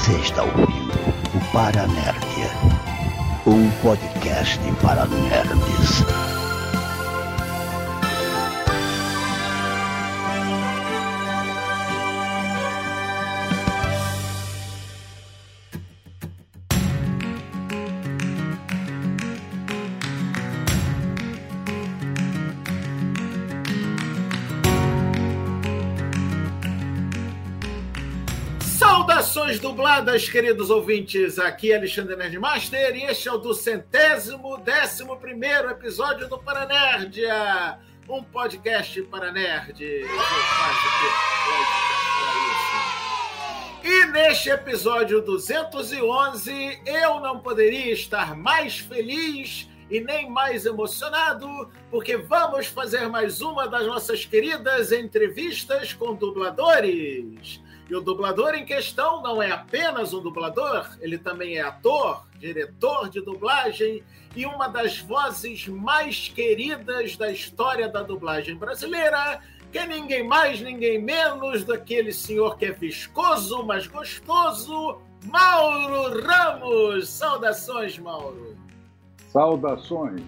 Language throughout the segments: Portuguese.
Você está ouvindo o Paranerdia, um podcast para nerds. Saudações dubladas, queridos ouvintes, aqui é Alexandre Nerdmaster e este é o 211º episódio do Paranerdia, um podcast para nerds. E neste episódio 211, eu não poderia estar mais feliz e nem mais emocionado, porque vamos fazer mais uma das nossas queridas entrevistas com dubladores. E o dublador em questão não é apenas um dublador, ele também é ator, diretor de dublagem e uma das vozes mais queridas da história da dublagem brasileira, que é ninguém mais, ninguém menos do que aquele senhor que é viscoso, mas gostoso, Mauro Ramos. Saudações, Mauro. Saudações.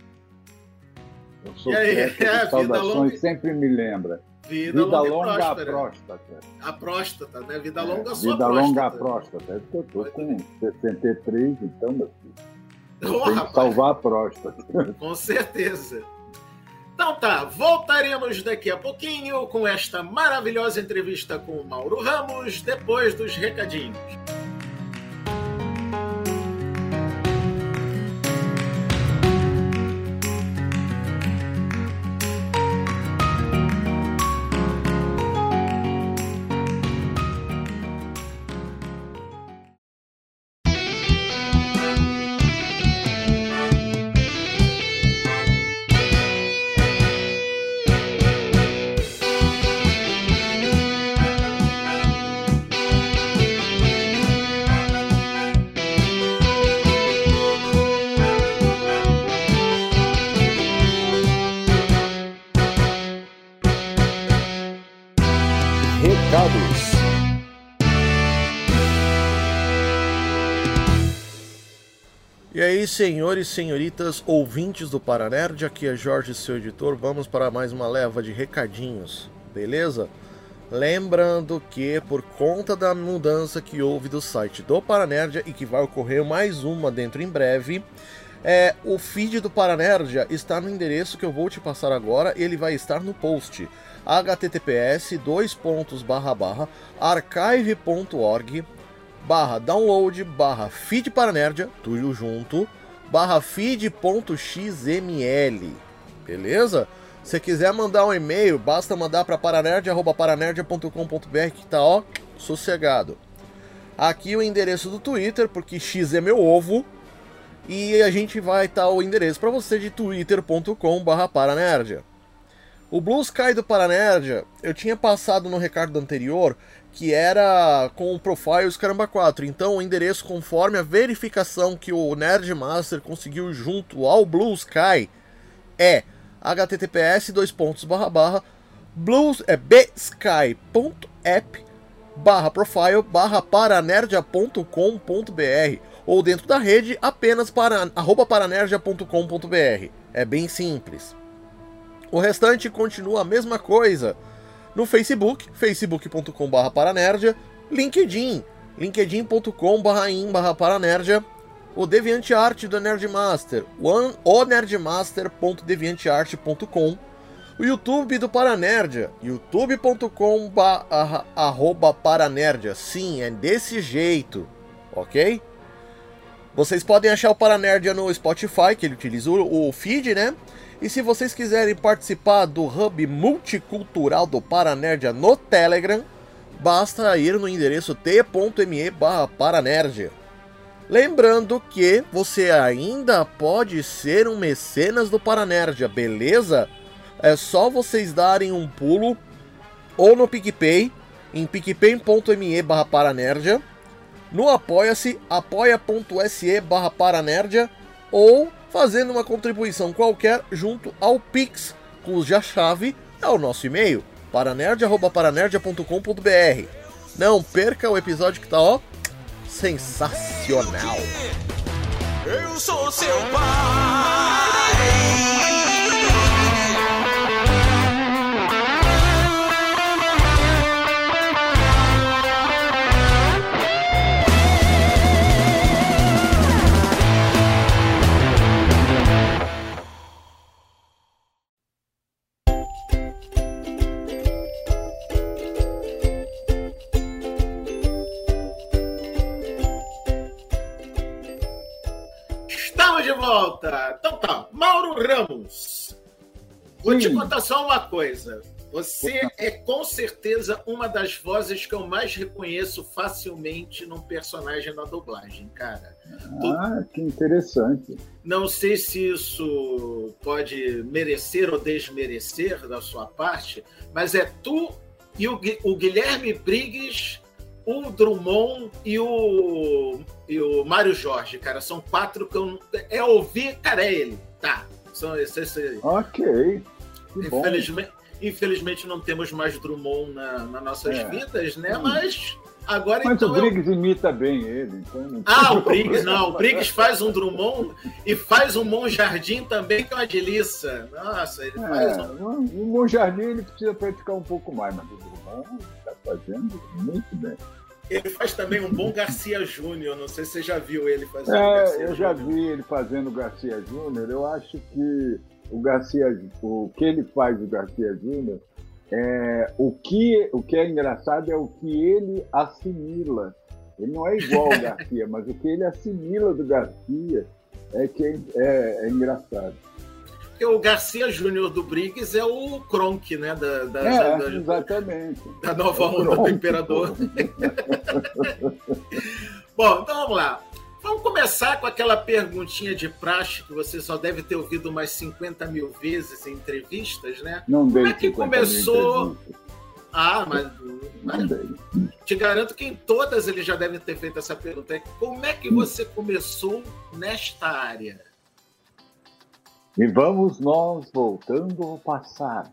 Eu sou saudações, sempre me lembra. Vida longa à próstata. A próstata, né? Vida longa à sua vida próstata. Vida longa à próstata. É porque eu tô com 63, então, meu filho. Eu tenho rapaz, que salvar a próstata. Com certeza. Então tá, voltaremos daqui a pouquinho com esta maravilhosa entrevista com o Mauro Ramos, depois dos recadinhos. E aí, senhores e senhoritas, ouvintes do Paranerd, aqui é Jorge, seu editor. Vamos para mais uma leva de recadinhos, beleza? Lembrando que, por conta da mudança que houve do site do Paranerdia e que vai ocorrer mais uma dentro em breve, o feed do Paranerdia está no endereço que eu vou te passar agora. Ele vai estar no post https://archive.org /download /feed Paranerdia, tudo junto, /feed.xml, beleza? Se quiser mandar um e-mail, basta mandar para paranerdia@paranerdia.com.br, que tá sossegado. Aqui o endereço do Twitter, porque X é meu ovo, e a gente vai estar o endereço para você de twitter.com/paranerdia. O Blue Sky do Paranerdia, eu tinha passado no recado anterior, que era com o Profiles Caramba 4. Então o endereço, conforme a verificação que o Nerdmaster conseguiu junto ao Blue Sky, é https://bsky.app/profile/paranerdia.com.br ou dentro da rede apenas para @paranerdia.com.br. É bem simples. O restante continua a mesma coisa. No Facebook, facebook.com/paranerdia, LinkedIn, linkedin.com/in/paranerdia, o DeviantArt do Nerdmaster, o nerdmaster.deviantart.com, o YouTube do Paranerdia, youtube.com/paranerdia. Sim, é desse jeito, ok? Vocês podem achar o Paranerdia no Spotify, que ele utiliza o feed, né? E se vocês quiserem participar do hub multicultural do Paranerdia no Telegram, basta ir no endereço t.me/paranerdia. Lembrando que você ainda pode ser um mecenas do Paranerdia, beleza? É só vocês darem um pulo ou no PicPay, em picpay.me/paranerdia, no Apoia-se, apoia.se/paranerdia, ou fazendo uma contribuição qualquer junto ao Pix, cuja chave é o nosso e-mail, paranerdia@paranerdia.com.br. Não perca o episódio que tá sensacional. Eu sou seu pai. De volta. Então tá, Mauro Ramos. Vou te contar só uma coisa. Você é com certeza uma das vozes que eu mais reconheço facilmente num personagem na dublagem, cara. Que interessante. Não sei se isso pode merecer ou desmerecer da sua parte, mas é tu e o Guilherme Briggs, o Drummond e o Mário Jorge, cara. São 4 que eu ouvi, cara, é ele. Tá. São esses aí. Ok. Infelizmente não temos mais Drummond nas nossas vidas, né? Mas agora Mas então. O Briggs imita bem ele. Então o Briggs não. O Briggs faz um Drummond e faz um Monjardim também, que é uma delícia. Nossa, ele faz O Monjardim ele precisa praticar um pouco mais, mas o Drummond está fazendo muito bem. Ele faz também um bom Garcia Júnior. Não sei se você já viu ele fazendo Garcia eu já vi ele fazendo Garcia Júnior. Eu acho que o que ele faz do Garcia Júnior, o que é engraçado é o que ele assimila. Ele não é igual ao Garcia, mas o que ele assimila do Garcia é que é engraçado. Porque o Garcia Júnior do Briggs é o Kronk, né? Exatamente. Da nova onda do Imperador. Bom, então vamos lá. Vamos começar com aquela perguntinha de praxe que você só deve ter ouvido umas 50 mil vezes em entrevistas, né? Não dei. Como é que começou? Mas não dei. Te garanto que em todas ele já deve ter feito essa pergunta. Como é que você começou nesta área? E vamos nós voltando ao passado.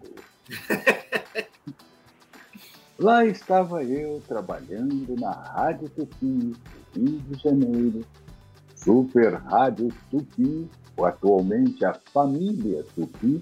Lá estava eu trabalhando na Rádio Tupi, Rio de Janeiro, Super Rádio Tupi, ou atualmente a família Tupi,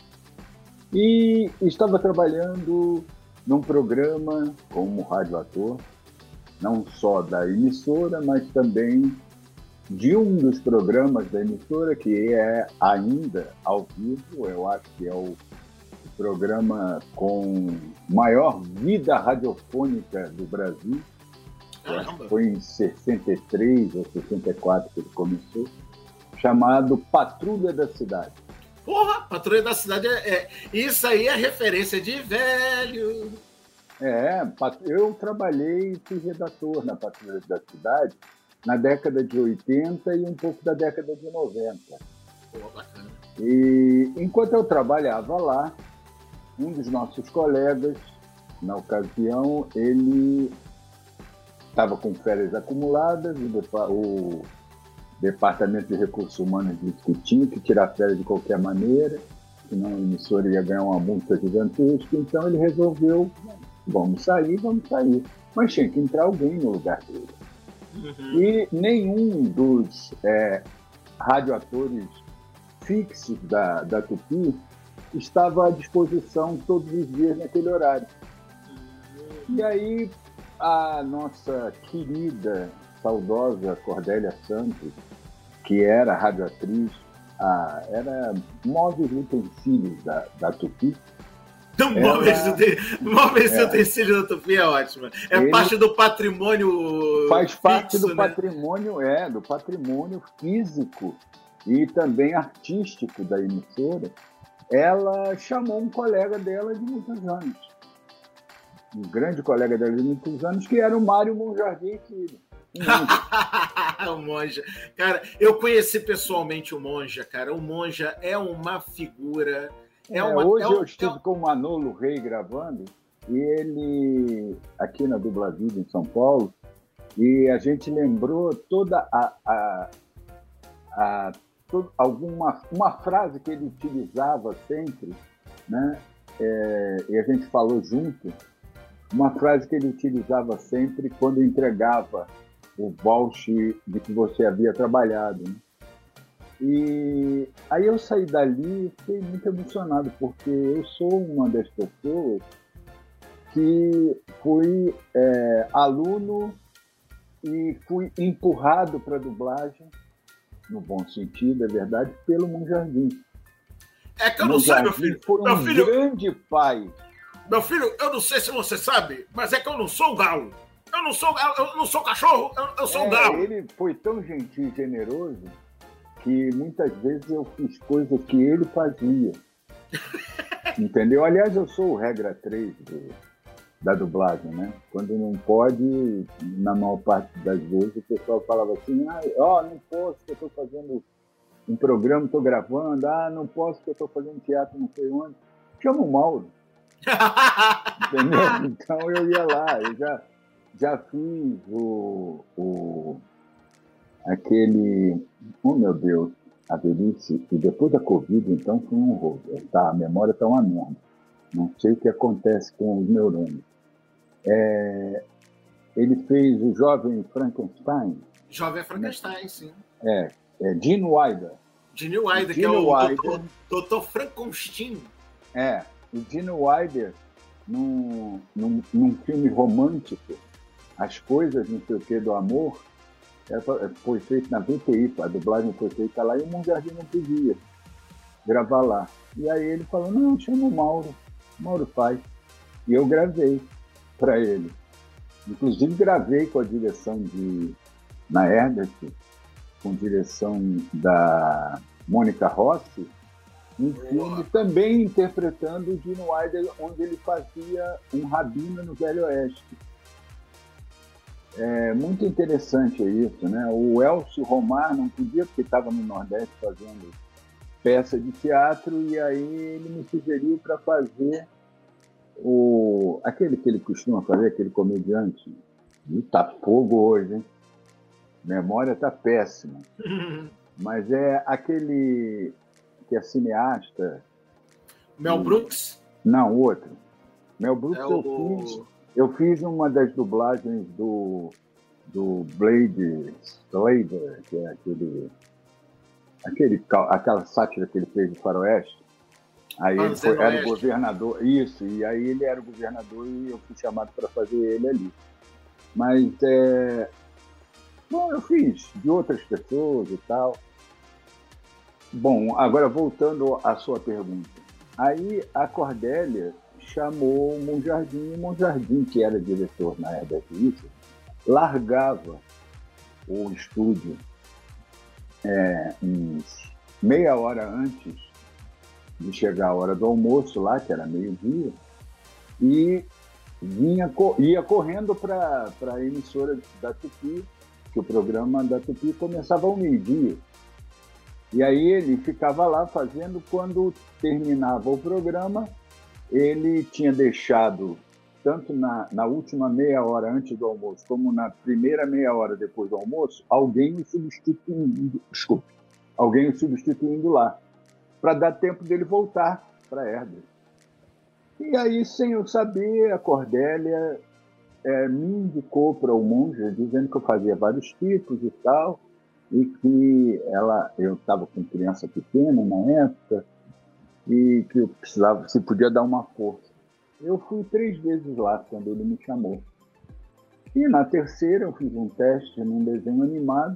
e estava trabalhando num programa como radioator, não só da emissora, mas também de um dos programas da emissora, que é ainda ao vivo. Eu acho que é o programa com maior vida radiofônica do Brasil. Foi em 63 ou 64 que ele começou, chamado Patrulha da Cidade. Porra, Patrulha da Cidade isso aí é referência de velho. Eu trabalhei e fui redator na Patrulha da Cidade na década de 80 e um pouco da década de 90. Pô, bacana. E enquanto eu trabalhava lá, um dos nossos colegas, na ocasião, ele estava com férias acumuladas, o Departamento de Recursos Humanos disse que tinha que tirar férias de qualquer maneira, senão a emissora ia ganhar uma multa gigantesca, então ele resolveu, vamos sair, mas tinha que entrar alguém no lugar dele. Uhum. E nenhum dos radioatores fixos da Tupi estava à disposição todos os dias naquele horário. E aí a nossa querida, saudosa Cordélia Santos, que era radioatriz, era móveis utensílios da Tupi. Móveis utensílios da Tupi é ótima. Parte do patrimônio. Faz parte fixo, do patrimônio, do patrimônio físico e também artístico da emissora. Ela chamou um colega dela de muitos anos, um grande colega dela de muitos anos, que era o Mário Monjardim Filho. O Monja. Cara, eu conheci pessoalmente o Monja, cara. O Monja é uma figura. Hoje eu estive com o Manolo Rey gravando, e ele, aqui na Dubla Vida, em São Paulo, e a gente lembrou toda uma frase que ele utilizava sempre, né? E a gente falou junto, uma frase que ele utilizava sempre quando entregava o voucher de que você havia trabalhado, né? E aí eu saí dali e fiquei muito emocionado, porque eu sou uma das pessoas que fui aluno e fui empurrado para a dublagem, no bom sentido, é verdade, pelo Monjardim. É que eu não sei, meu filho. Foi Meu um filho, grande pai. meu filho, eu não sei se você sabe, mas é que eu não sou um galo. Eu não sou cachorro, eu sou um galo. Ele foi tão gentil e generoso que muitas vezes eu fiz coisas que ele fazia. Entendeu? Aliás, eu sou o regra 3 da dublagem, né? Quando não pode, na maior parte das vezes, o pessoal falava assim, não posso, que eu estou fazendo um programa, estou gravando, não posso, que eu estou fazendo teatro, não sei onde. Chama o Mauro. Entendeu? Então eu ia lá, eu já fiz aquele... Oh, meu Deus, a velhice. E depois da Covid, então, foi um horror. A memória está uma merda. Não sei o que acontece com os neurônios. Ele fez o Jovem Frankenstein. Jovem Frankenstein, sim. Gene Wilder. Gene Wilder, que é o Dr. Frankenstein. O Gene Wilder, num filme romântico, As Coisas, não sei o que, do Amor, foi feito na VTI, a dublagem foi feita lá e o Monjardim não podia gravar lá. E aí ele falou, não, chama o Mauro faz. E eu gravei para ele. Inclusive gravei com a direção na Herbert, com direção da Mônica Rossi, um filme também interpretando o Gene Wilder, onde ele fazia um rabino no Velho Oeste. É muito interessante isso, né? O Elcio Romar não podia, porque estava no Nordeste fazendo peça de teatro, e aí ele me sugeriu para fazer aquele que ele costuma fazer, aquele comediante. E tá fogo hoje, hein? Memória tá péssima. Mas é aquele que é cineasta. Mel Brooks? Não, outro. Mel Brooks eu fiz uma das dublagens do Blade Slaver, que é aquela sátira que ele fez do Faroeste. Aí ele era o governador, isso, e aí ele era o governador e eu fui chamado para fazer ele ali. Mas, eu fiz de outras pessoas e tal. Bom, agora voltando à sua pergunta. Aí a Cordélia chamou o Monjardim, que era diretor na Herbert Richards, largava o estúdio uns meia hora antes de chegar a hora do almoço lá, que era meio-dia, e ia correndo para a emissora da Tupi, que o programa da Tupi começava ao meio-dia. E aí ele ficava lá fazendo, quando terminava o programa, ele tinha deixado, tanto na última meia hora antes do almoço, como na primeira meia hora depois do almoço, alguém o substituindo lá, para dar tempo dele voltar para Herbert. E aí, sem eu saber, a Cordélia me indicou para o Monja, dizendo que eu fazia vários tipos e tal, e que eu estava com criança pequena na época, e que eu precisava, se podia dar uma força. Eu fui 3 vezes lá quando ele me chamou. E na terceira eu fiz um teste num desenho animado.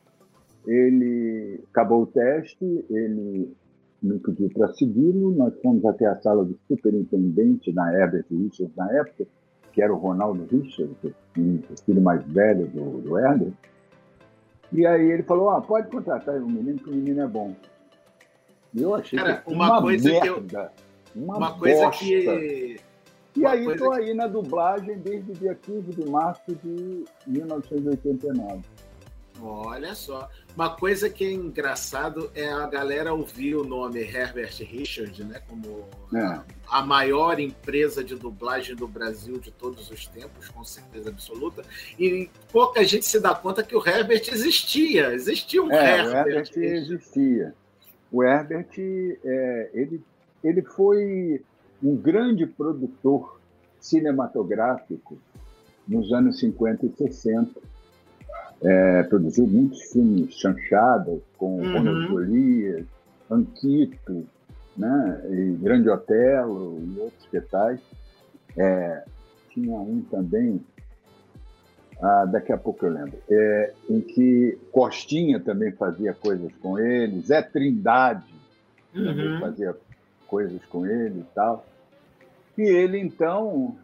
Ele acabou o teste, ele me pediu para segui-lo. Nós fomos até a sala do superintendente da Herbert Richards na época, que era o Ronaldo Richards, o filho mais velho do Herbert. E aí ele falou, pode contratar o menino, que o menino é bom. E eu achei uma coisa que... E aí estou aí na dublagem desde o dia 15 de março de 1989. Olha só. Uma coisa que é engraçado é a galera ouvir o nome Herbert Richards, né, como a maior empresa de dublagem do Brasil de todos os tempos, com certeza absoluta. E pouca gente se dá conta que o Herbert existia. Existia um Herbert. O Herbert existia. O Herbert, ele foi um grande produtor cinematográfico nos anos 50 e 60. Produziu muitos filmes chanchadas, com Ronald Golias, Anquito, né? E Grande Otelo e outros que tais. Tinha um também, daqui a pouco eu lembro, em que Costinha também fazia coisas com ele, Zé Trindade também fazia coisas com ele e tal. E ele, então,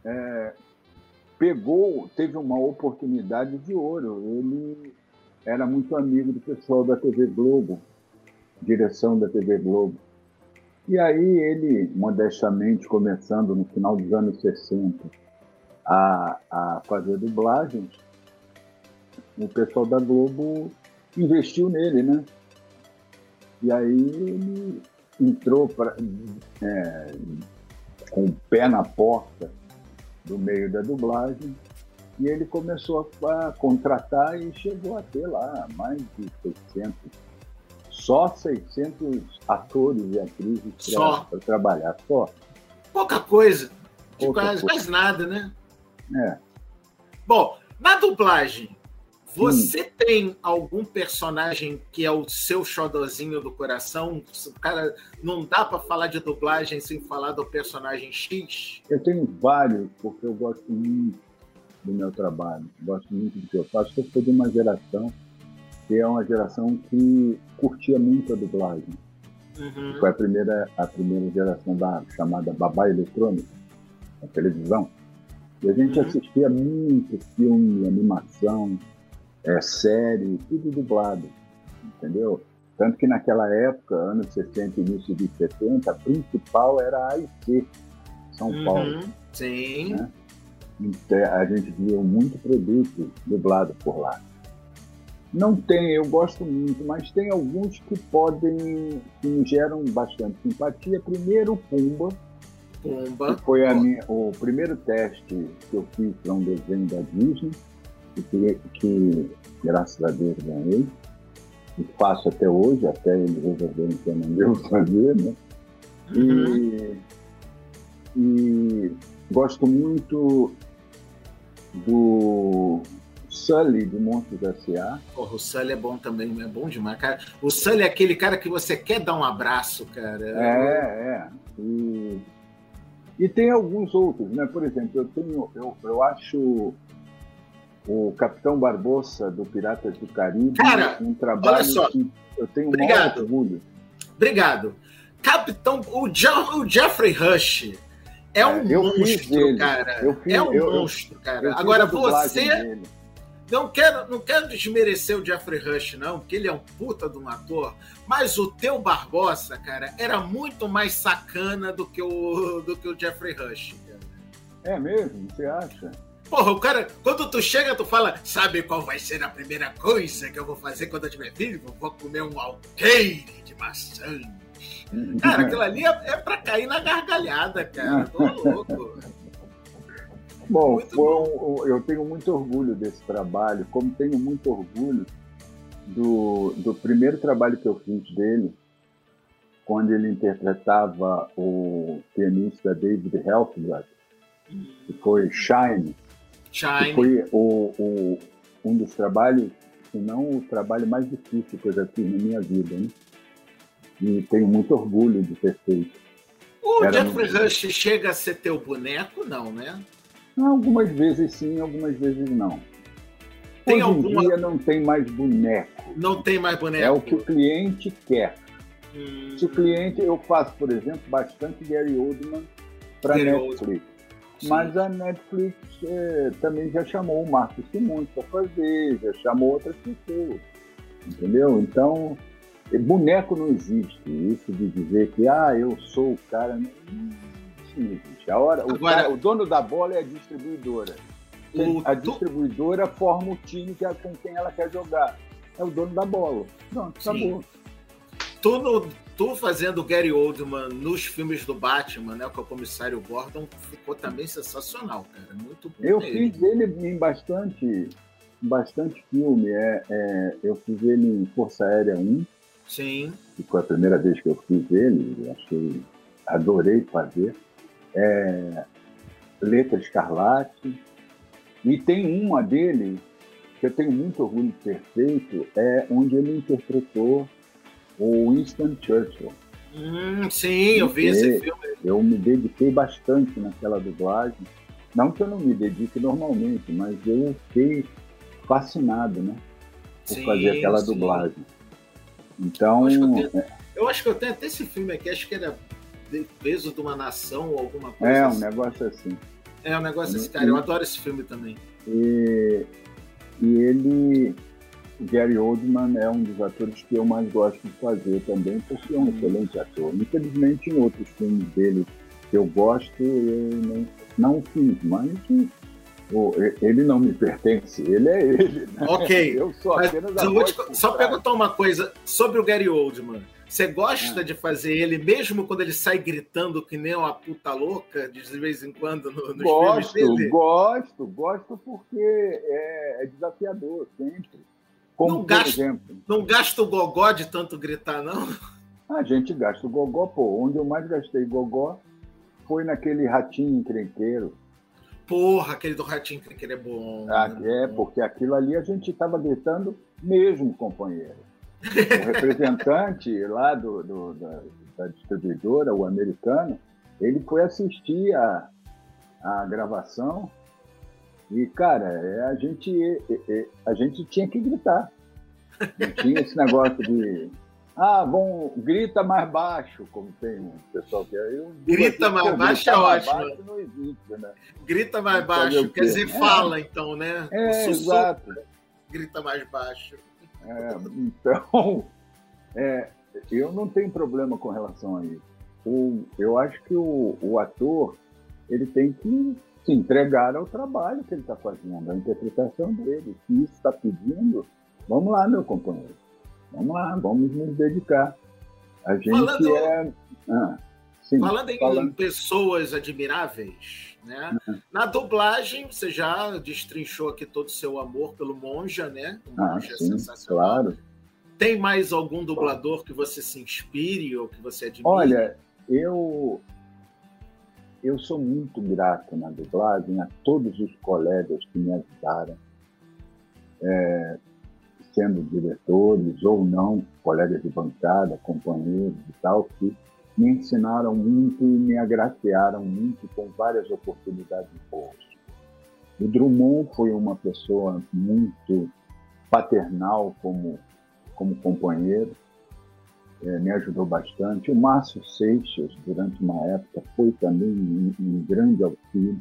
teve uma oportunidade de ouro. Ele era muito amigo do pessoal da TV Globo, direção da TV Globo. E aí ele, modestamente, começando no final dos anos 60 a fazer dublagens, o pessoal da Globo investiu nele, né? E aí ele entrou com o pé na porta do meio da dublagem, e ele começou a contratar e chegou a ter lá mais de 600 atores e atrizes para trabalhar. Só. Pouca coisa. Quase nada, né? Bom, na dublagem, você tem algum personagem que é o seu xodozinho do coração? Cara, não dá para falar de dublagem sem falar do personagem X? Eu tenho vários, porque eu gosto muito do meu trabalho, gosto muito do que eu faço. Eu sou de uma geração que é uma geração que curtia muito a dublagem. Foi a primeira geração da chamada babá eletrônica, a televisão. E a gente assistia muito filme, animação, série, tudo dublado, entendeu? Tanto que naquela época, anos 60 e início de 70, a principal era a AIC, São Paulo. Sim. Né? Então, a gente via muito produto dublado por lá. Não tem, eu gosto muito, mas tem alguns que me geram bastante simpatia. Primeiro, Pumba. Que foi o primeiro teste que eu fiz para um desenho da Disney, que graças a Deus ganhei, e faço até hoje, até eles resolverem que eu não devo fazer, né? E gosto muito do Sully, de Monstros S.A. Porra, o Sully é bom também, é bom demais, cara. O Sully é aquele cara que você quer dar um abraço, cara. E tem alguns outros, né? Por exemplo, eu acho o Capitão Barbossa do Piratas do Caribe um trabalho olha só. que eu tenho um maior orgulho. Obrigado. O Jeffrey Rush é um monstro, cara. Monstro, cara. Agora você... Não quero desmerecer o Jeffrey Rush, não, porque ele é um puta de um ator, mas o teu Barbossa, cara, era muito mais sacana do que o Jeffrey Rush, cara. É mesmo? Você acha? Porra, o cara, quando tu chega, tu fala, sabe qual vai ser a primeira coisa que eu vou fazer quando eu estiver vivo? Vou comer um alqueire de maçã. Cara, aquilo ali é pra cair na gargalhada, cara. Tô louco. Bom, eu tenho muito orgulho desse trabalho, como tenho muito orgulho do primeiro trabalho que eu fiz dele, quando ele interpretava o pianista David Helfgott, que foi Shine. Que foi um dos trabalhos, se não o trabalho mais difícil que eu já fiz na minha vida, né? E tenho muito orgulho de ter feito. O Jeffrey Rush chega a ser teu boneco, não, né? Algumas vezes sim, algumas vezes não. Hoje em dia não tem mais boneco. Não tem mais boneco. É o que o cliente quer. Se o cliente... Eu faço, por exemplo, bastante Gary Oldman para Netflix. Mas a Netflix também já chamou o Marcos Simões para fazer, já chamou outras pessoas. Entendeu? Então, boneco não existe. Isso de dizer que eu sou o cara... Não existe. O dono da bola é a distribuidora. A distribuidora forma o time com quem ela quer jogar. É o dono da bola. Pronto, acabou. Tu fazendo Gary Oldman nos filmes do Batman, né, com o comissário Gordon, ficou também sensacional, cara. Muito bom. Eu fiz ele em bastante filme. Eu fiz ele em Força Aérea 1. Sim. Que foi a primeira vez que eu fiz ele. Adorei fazer. Letra Escarlate. E tem uma dele que eu tenho muito orgulho de ter feito é onde ele interpretou o Winston Churchill. Sim, eu vi esse filme. Eu me dediquei bastante naquela dublagem. Não que eu não me dedique normalmente, mas eu fiquei fascinado, né? Por fazer aquela dublagem. Então... Eu acho que eu tenho até esse filme aqui, acho que era Peso de uma Nação ou alguma coisa assim. Um negócio assim. É um negócio assim, cara. Eu adoro esse filme também. E ele... Gary Oldman é um dos atores que eu mais gosto de fazer também, porque é um excelente ator. Infelizmente, em outros filmes dele que eu gosto, eu não fiz, mas ele não me pertence, ele é ele. Né? Ok. Eu sou apenas a voz. Só perguntar uma coisa sobre o Gary Oldman. Você gosta de fazer ele, mesmo quando ele sai gritando que nem uma puta louca, de vez em quando, nos filmes dele? Gosto porque é desafiador, sempre. Como, por exemplo... Não gasta o gogó de tanto gritar, não? A gente gasta o gogó, pô. Onde eu mais gastei gogó foi naquele Ratinho Encrenqueiro. Porra, aquele do Ratinho Encrenqueiro é bom. Porque aquilo ali a gente estava gritando mesmo, companheiro. O representante lá da distribuidora, o americano, ele foi assistir a gravação e, cara, a gente tinha que gritar. Não tinha esse negócio de... grita mais baixo, como tem um pessoal que é. Grita mais baixo é ótimo. Baixo não existe, né? Grita mais baixo, quer dizer, fala, então, né? Exato. Grita mais baixo. Então, eu não tenho problema com relação a isso. Eu acho que o ator ele tem que se entregar ao trabalho que ele está fazendo, à interpretação dele. Se isso está pedindo, vamos lá, meu companheiro. Vamos lá, vamos nos dedicar. A gente Falando em pessoas admiráveis, né? Na dublagem, você já destrinchou aqui todo o seu amor pelo Monja, né? O Monja é sensacional. Claro. Tem mais algum dublador que você se inspire ou que você admire? Olha, eu sou muito grato na dublagem a todos os colegas que me ajudaram, sendo diretores ou não, colegas de bancada, companheiros e tal, que me ensinaram muito e me agraciaram muito com várias oportunidades boas. O Drummond foi uma pessoa muito paternal como companheiro, me ajudou bastante. O Márcio Seixas, durante uma época, foi também um grande auxílio.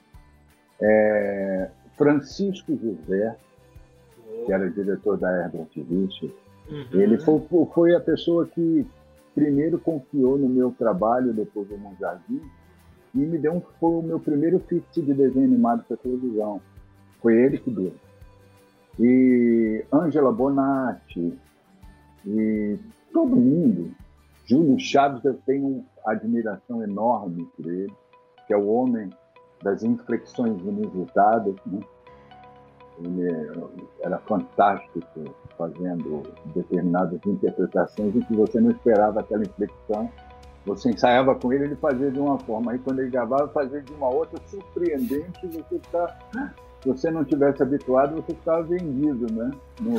Francisco José, que era diretor da Herbert Richards, ele foi a pessoa que primeiro confiou no meu trabalho depois do Monjardim e foi o meu primeiro fix de desenho animado para televisão. Foi ele que deu. E Ângela Bonatti, e todo mundo. Júlio Chaves, eu tenho admiração enorme por ele, que é o homem das inflexões inusitadas, né? Ele era fantástico fazendo determinadas interpretações em que você não esperava aquela inflexão. Você ensaiava com ele, ele fazia de uma forma. Aí, quando ele gravava, fazia de uma outra surpreendente. Se você não tivesse habituado, você ficava vendido, né?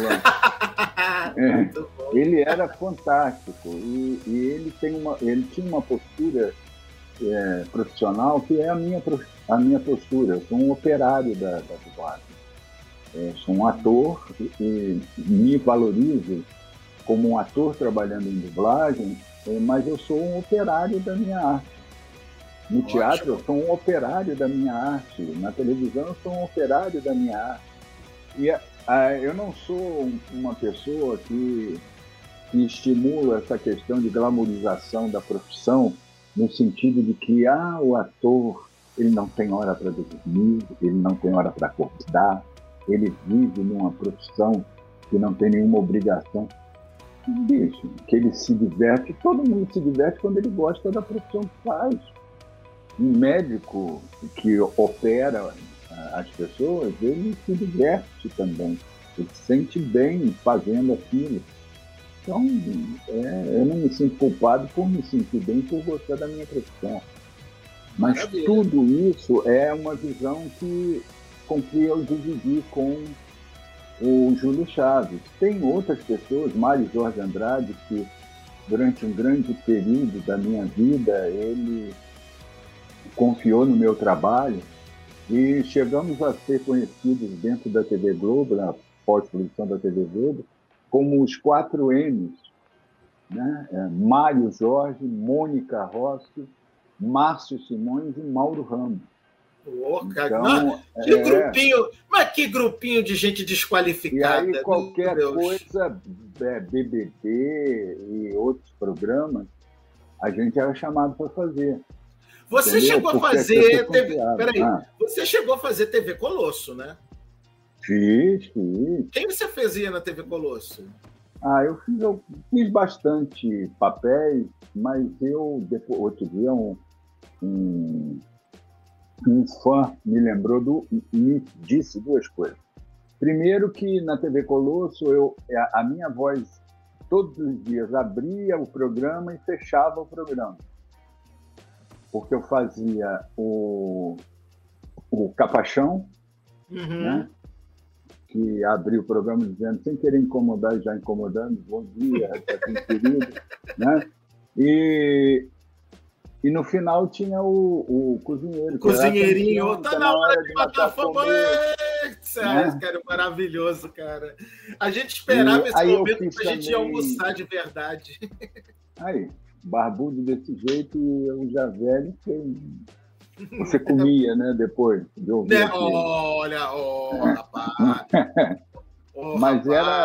Ele era fantástico. E ele tinha uma postura profissional que é a minha postura. Eu sou um operário da dublagem. Sou um ator e me valorizo como um ator trabalhando em dublagem, mas eu sou um operário da minha arte. No teatro, eu sou um operário da minha arte. Na televisão, eu sou um operário da minha arte. E eu não sou uma pessoa que estimula essa questão de glamorização da profissão, no sentido de que o ator ele não tem hora para dormir, ele não tem hora para acordar, ele vive numa profissão que não tem nenhuma obrigação. Bicho, que ele se diverte, todo mundo se diverte quando ele gosta da profissão que faz. Um médico que opera as pessoas, ele se diverte também, ele se sente bem fazendo aquilo. Então, eu não me sinto culpado por me sentir bem por gostar da minha profissão. Mas Maravilha. Tudo isso é uma visão com que eu dividi com o Júlio Chaves. Tem outras pessoas, Mário Jorge Andrade, que durante um grande período da minha vida, ele confiou no meu trabalho e chegamos a ser conhecidos dentro da TV Globo, na pós-produção da TV Globo, como os 4 M's, né? Mário Jorge, Mônica Rossi, Márcio Simões e Mauro Ramos. Então, grupinho, mas que grupinho de gente desqualificada. E aí qualquer coisa, BBB e outros programas, a gente era chamado para fazer. Você chegou a fazer você chegou a fazer TV Colosso, né? Fiz. Quem você fazia na TV Colosso? Eu fiz bastante papéis, mas outro dia um fã me disse 2 coisas. Primeiro que na TV Colosso a minha voz todos os dias abria o programa e fechava o programa. Porque eu fazia o Capachão, né? Que abriu o programa dizendo, sem querer incomodar, já incomodando, bom dia, querido, né? E no final tinha o cozinheiro. O cozinheirinho, tá na hora de matar a fome. Sério, cara, maravilhoso, cara. A gente esperava esse momento pra gente ir almoçar de verdade. Aí, barbudo desse jeito, e eu já velho, você comia, né, depois de ouvir. Olha, rapaz. Mas era...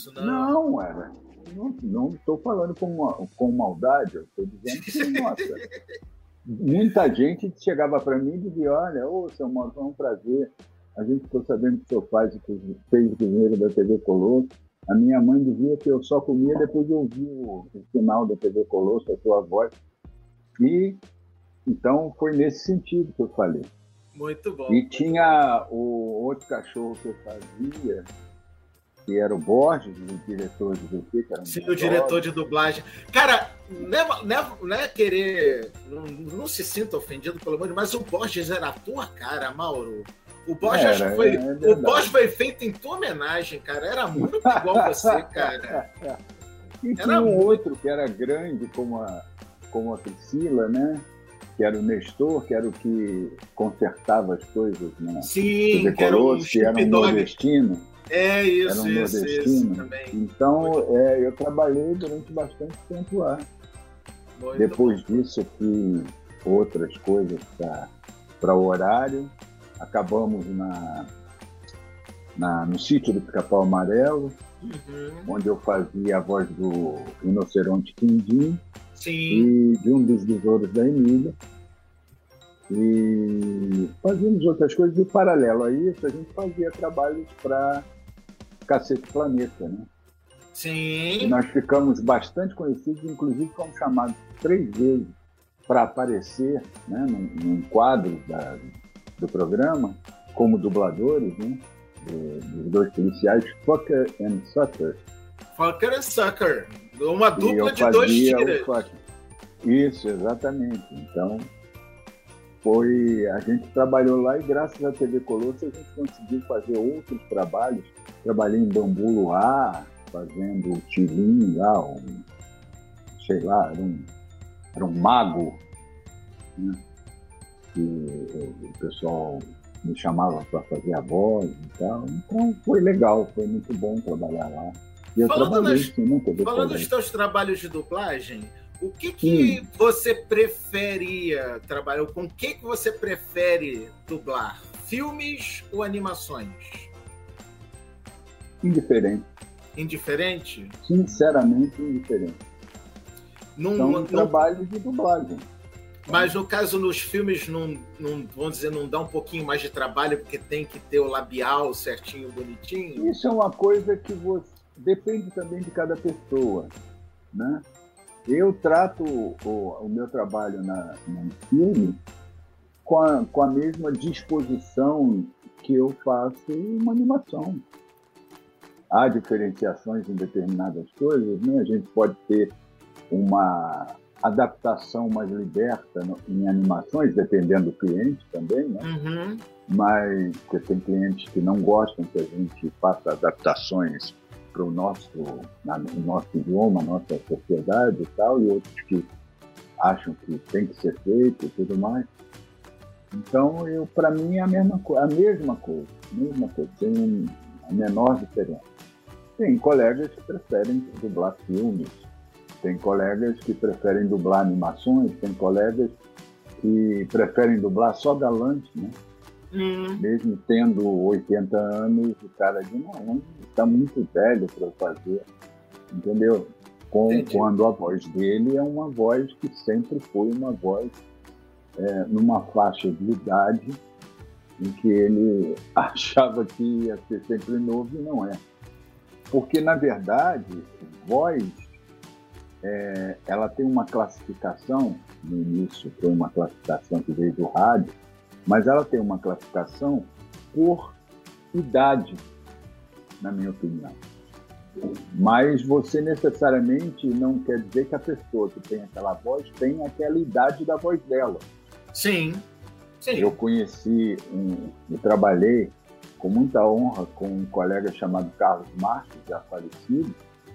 Não. Não estou falando com maldade, eu estou dizendo que, nossa, muita gente chegava para mim e dizia, olha, seu Mauro, é um prazer, a gente ficou sabendo que o senhor fez o cozinheiro da TV Colosso, a minha mãe dizia que eu só comia depois de ouvir o final da TV Colosso, a sua voz, e então foi nesse sentido que eu falei. Muito bom. E tinha o outro cachorro que eu fazia, que era o Borges, o diretor de VT, que era o diretor de dublagem. Cara, não é querer... Não se sinta ofendido, pelo menos, mas o Borges era a tua cara, Mauro. O Borges o Borges foi feito em tua homenagem, cara. Era muito igual você, cara. E tinha outro que era grande, como a Priscila, né? Que era o Nestor, que era o que consertava as coisas, né? Sim, que era um nordestino. Isso, era um nordestino. Também. Então, eu trabalhei durante bastante tempo lá. Depois disso, fiz outras coisas para o horário. Acabamos no Sítio do Pica-Pau Amarelo, onde eu fazia a voz do rinoceronte Quindim e de um dos besouros da Emília. E fazíamos outras coisas. E, paralelo a isso, a gente fazia trabalhos para Cacete Planeta, né? Sim. E nós ficamos bastante conhecidos, inclusive fomos chamados 3 vezes para aparecer, né, num quadro do programa, como dubladores, né, dos 2 policiais, Fucker and Sucker. Fucker and Sucker. Uma dupla de 2 tiras. Isso, exatamente. Então, a gente trabalhou lá e graças à TV Colosso a gente conseguiu fazer outros trabalhos. Trabalhei em Bambu Luar, fazendo o Tilim lá, era um mago, né? Que o pessoal me chamava para fazer a voz e tal. Então foi legal, foi muito bom trabalhar lá. E eu falando dos teus trabalhos de dublagem, o que você preferia trabalhar? Com o que você prefere dublar? Filmes ou animações? Indiferente. Indiferente? Sinceramente, indiferente. São trabalhos de dublagem. Mas, no caso, nos filmes, vamos dizer, não dá um pouquinho mais de trabalho porque tem que ter o labial certinho, bonitinho? Isso é uma coisa que depende também de cada pessoa, né? Eu trato o meu trabalho no filme com a mesma disposição que eu faço em uma animação. Há diferenciações em determinadas coisas, né? A gente pode ter uma adaptação mais liberta em animações, dependendo do cliente também, né? Uhum. Mas porque tem clientes que não gostam que a gente faça adaptações para o nosso idioma, nossa sociedade e tal, e outros que acham que tem que ser feito e tudo mais. Então, para mim, é a mesma coisa, tem a menor diferença. Tem colegas que preferem dublar filmes, tem colegas que preferem dublar animações, tem colegas que preferem dublar só galãs, né? Mesmo tendo 80 anos, o cara diz, não, está muito velho para eu fazer, entendeu? Quando a voz dele é uma voz que sempre foi uma voz numa faixa de idade em que ele achava que ia ser sempre novo e não é. Porque, na verdade, voz, ela tem uma classificação, no início foi uma classificação que veio do rádio, mas ela tem uma classificação por idade, na minha opinião. Mas você necessariamente não quer dizer que a pessoa que tem aquela voz tem aquela idade da voz dela. Sim. Eu eu trabalhei com muita honra com um colega chamado Carlos Marques, já falecido,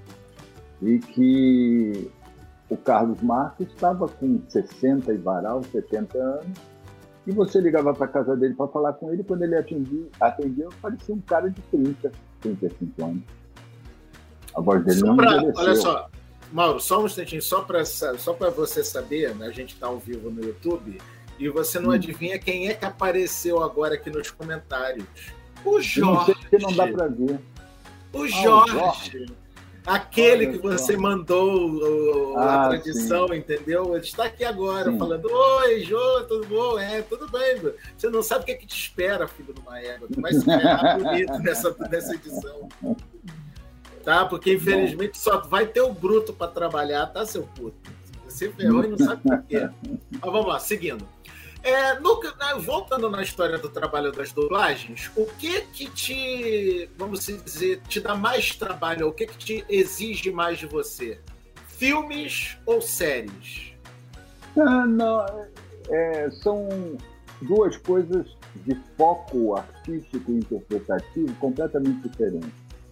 e que o Carlos Marques estava com 60 e varal, 70 anos, e você ligava para a casa dele para falar com ele, quando ele atendia, parecia um cara de 30, 35 anos. A voz dele não envelheceu. Olha só, Mauro, só um instantinho, só para você saber, né, a gente está ao vivo no YouTube, e você não adivinha quem é que apareceu agora aqui nos comentários. O Jorge. Não dá para ver. O Jorge. Aquele que você mandou a tradição, sim. Entendeu? Ele está aqui agora, sim. Falando, oi, Jô, tudo bom? Tudo bem, meu. Você não sabe o que é que te espera, filho de uma égua. Tu vai se ferrar bonito nessa edição. Tá? Porque, infelizmente, só vai ter o bruto para trabalhar, tá, seu puto? Você ferrou e não sabe por quê. Mas vamos lá, seguindo. Voltando na história do trabalho das dublagens, o que te, vamos dizer, te dá mais trabalho? O que te exige mais de você? Filmes ou séries? São duas coisas de foco artístico e interpretativo completamente diferentes.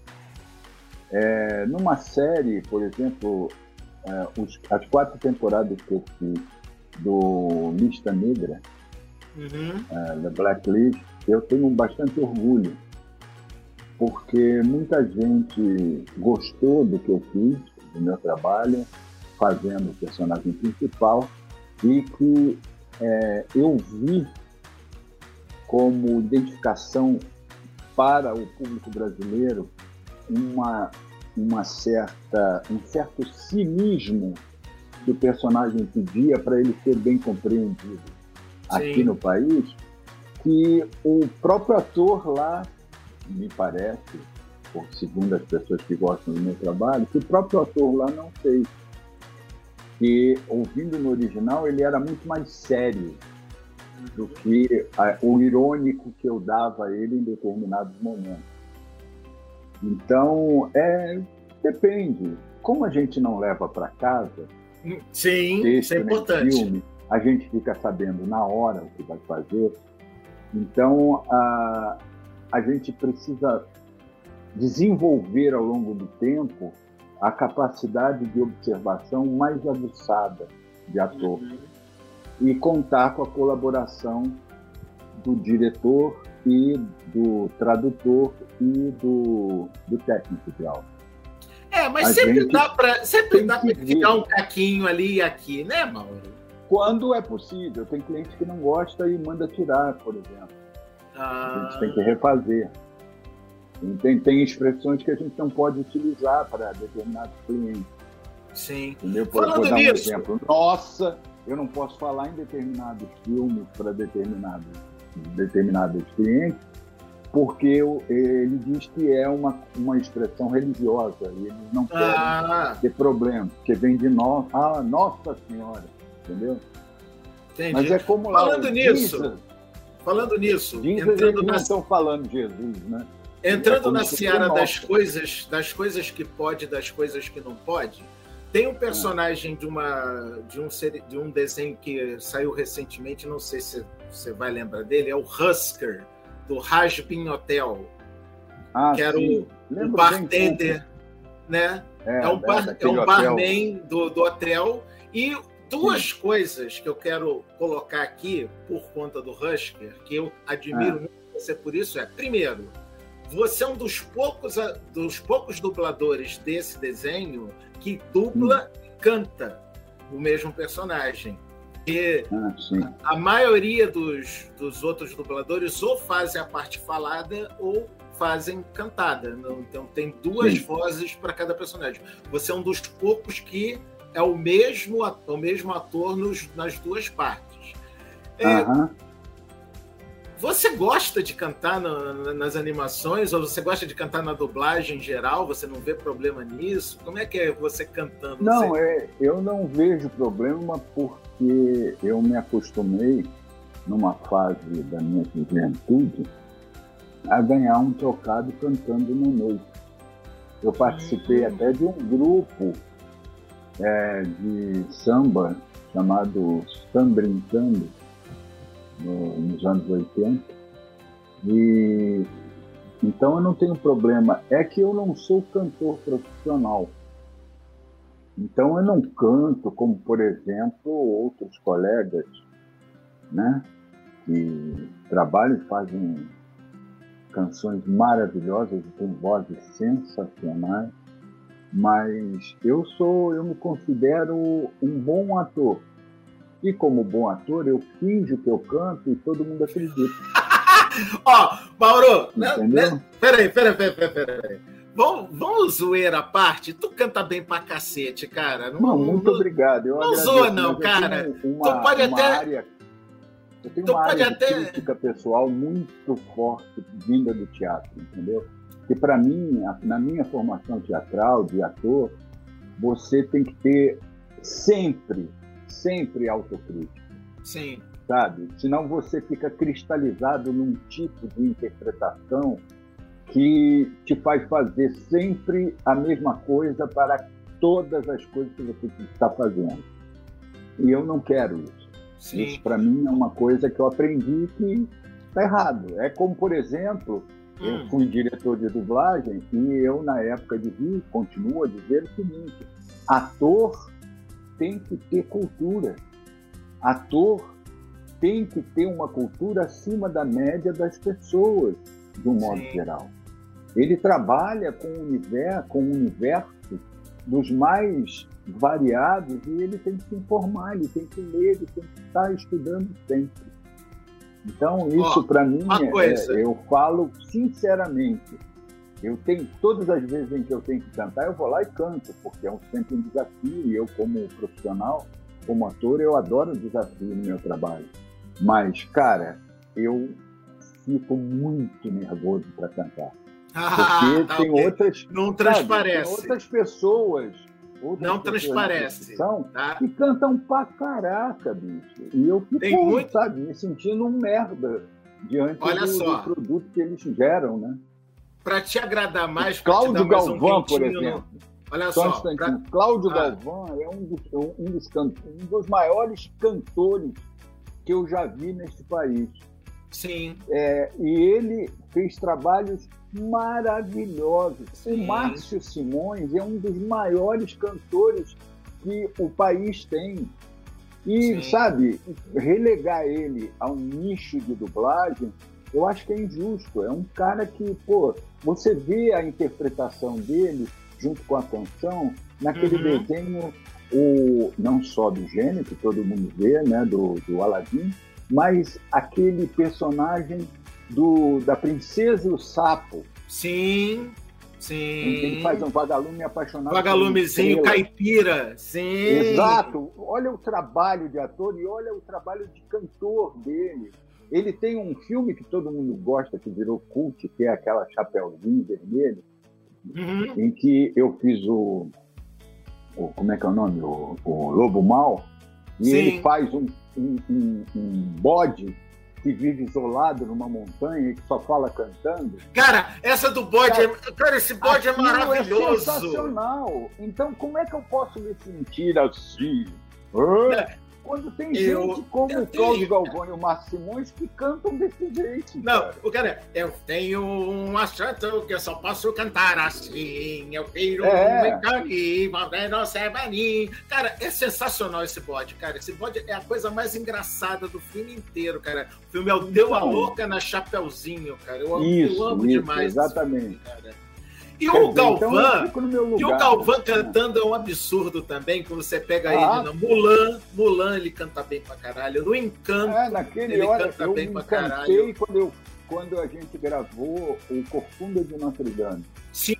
Numa série, por exemplo, as 4 temporadas que eu fiz do Lista Negra, da Blacklist, eu tenho bastante orgulho, porque muita gente gostou do que eu fiz, do meu trabalho, fazendo o personagem principal, e que eu vi como identificação para o público brasileiro um certo cinismo que o personagem pedia para ele ser bem compreendido. Sim. Aqui no país, que o próprio ator lá, me parece, segundo as pessoas que gostam do meu trabalho, que o próprio ator lá não fez. Que, ouvindo no original, ele era muito mais sério do que o irônico que eu dava a ele em determinados momentos. Então, depende. Como a gente não leva para casa, sim, isso é importante. Filme, a gente fica sabendo na hora o que vai fazer. Então, a gente precisa desenvolver ao longo do tempo a capacidade de observação mais aguçada de ator e contar com a colaboração do diretor e do tradutor e do técnico de áudio. Mas sempre dá para ficar um caquinho ali e aqui, né, Mauro? Quando é possível. Tem cliente que não gosta e manda tirar, por exemplo. A gente tem que refazer. Tem expressões que a gente não pode utilizar para determinados clientes. Sim. Entendeu? Vou dar um exemplo. Nossa, eu não posso falar em determinados filmes para determinados clientes, porque ele diz que é uma expressão religiosa e eles não querem ter problema, porque vem de nós. Nossa Senhora, entendeu? Entendi. Mas é como lá. Falando nisso, entrando não estão falando de Jesus, né? Entrando na seara das coisas que pode e das coisas que não pode, Tem um personagem de um desenho que saiu recentemente, não sei se você vai lembrar dele, é o Husker, do Hazbin Hotel, que era o bartender, né? É um barman do hotel. E duas coisas que eu quero colocar aqui por conta do Husker, que eu admiro muito você por isso, primeiro, você é um dos poucos dubladores desse desenho que dubla e canta o mesmo personagem. E a maioria dos outros dubladores ou fazem a parte falada ou fazem cantada. Então tem duas vozes para cada personagem. Você é um dos poucos que é o mesmo ator nas duas partes. Você gosta de cantar nas animações ou você gosta de cantar na dublagem em geral? Você não vê problema nisso? Como é que é você cantando? Não, eu não vejo problema porque eu me acostumei, numa fase da minha juventude, a ganhar um trocado cantando na noite. Eu participei até de um grupo de samba chamado Samba Brincando, nos anos 80, e então eu não tenho problema. É que eu não sou cantor profissional, então eu não canto como, por exemplo, outros colegas, né, que trabalham e fazem canções maravilhosas e têm vozes sensacionais, mas eu me considero um bom ator. E como bom ator, eu finjo que eu canto e todo mundo acredita. Mauro, entendeu? Peraí. Vamos zoeira à parte. Tu canta bem pra cacete, cara. Muito obrigado. Não zoa, não, cara. Eu tenho uma área de crítica pessoal muito forte vinda do teatro, entendeu? Porque para mim, na minha formação teatral, de ator, você tem que ter sempre autocrítica. Sim. Sabe? Senão você fica cristalizado num tipo de interpretação que te faz fazer sempre a mesma coisa para todas as coisas que você está fazendo. E eu não quero isso. Sim. Isso, para mim, é uma coisa que eu aprendi que está errado. É como, por exemplo, eu fui diretor de dublagem e eu, na época de Rio, continuo a dizer o seguinte: ator tem que ter cultura. Ator tem que ter uma cultura acima da média das pessoas, de um modo geral. Ele trabalha com o universo dos mais variados e ele tem que se informar, ele tem que ler, ele tem que estar estudando sempre. Então, isso para mim, eu falo sinceramente. Eu tenho, todas as vezes em que eu tenho que cantar, eu vou lá e canto, porque é sempre um desafio, e eu, como profissional, como ator, eu adoro o desafio no meu trabalho. Mas, cara, eu fico muito nervoso para cantar. Porque tem outras... Não transparece. Tem outras pessoas... Não transparece. Que cantam pra caraca, bicho. E eu fico, me sentindo um merda diante do produto que eles geram, né? Para te agradar mais, Cláudio Galvão, por exemplo. Olha só. Cláudio Galvão é um dos maiores cantores que eu já vi neste país. Sim. E ele fez trabalhos maravilhosos. Sim. O Márcio Simões é um dos maiores cantores que o país tem. E, sabe, relegar ele a um nicho de dublagem, eu acho que é injusto. É um cara que, você vê a interpretação dele junto com a canção naquele desenho, não só do gênio, que todo mundo vê, né, do Aladdin, mas aquele personagem da Princesa e o Sapo. Sim. Ele faz um vagalume apaixonado. Vagalumezinho caipira. Sim. Exato. Olha o trabalho de ator e olha o trabalho de cantor dele. Ele tem um filme que todo mundo gosta, que virou cult, que é aquela Chapeuzinho Vermelho, em que eu fiz como é que é o nome? O Lobo Mau. E ele faz um bode que vive isolado numa montanha e que só fala cantando. Cara, essa do bode, cara, esse bode é maravilhoso. É sensacional. Então, como é que eu posso me sentir assim? Quando tem gente como o Cláudio Galvão e o Márcio Simões que cantam desse jeito. Não, o cara, eu tenho um assunto que eu só posso cantar assim. Eu tenho um mecanismo, cara, é sensacional esse bode, cara. Esse bode é a coisa mais engraçada do filme inteiro, cara. O filme é o Deu a Louca na Chapeuzinho, cara. Eu amo demais. Exatamente. Filme, cara. E o Galvão cantando é um absurdo também, quando você pega ele no Mulan ele canta bem pra caralho. No Encanto, ele canta bem pra caralho. Quando a gente gravou o Corcunda de Notre Dame. Sim.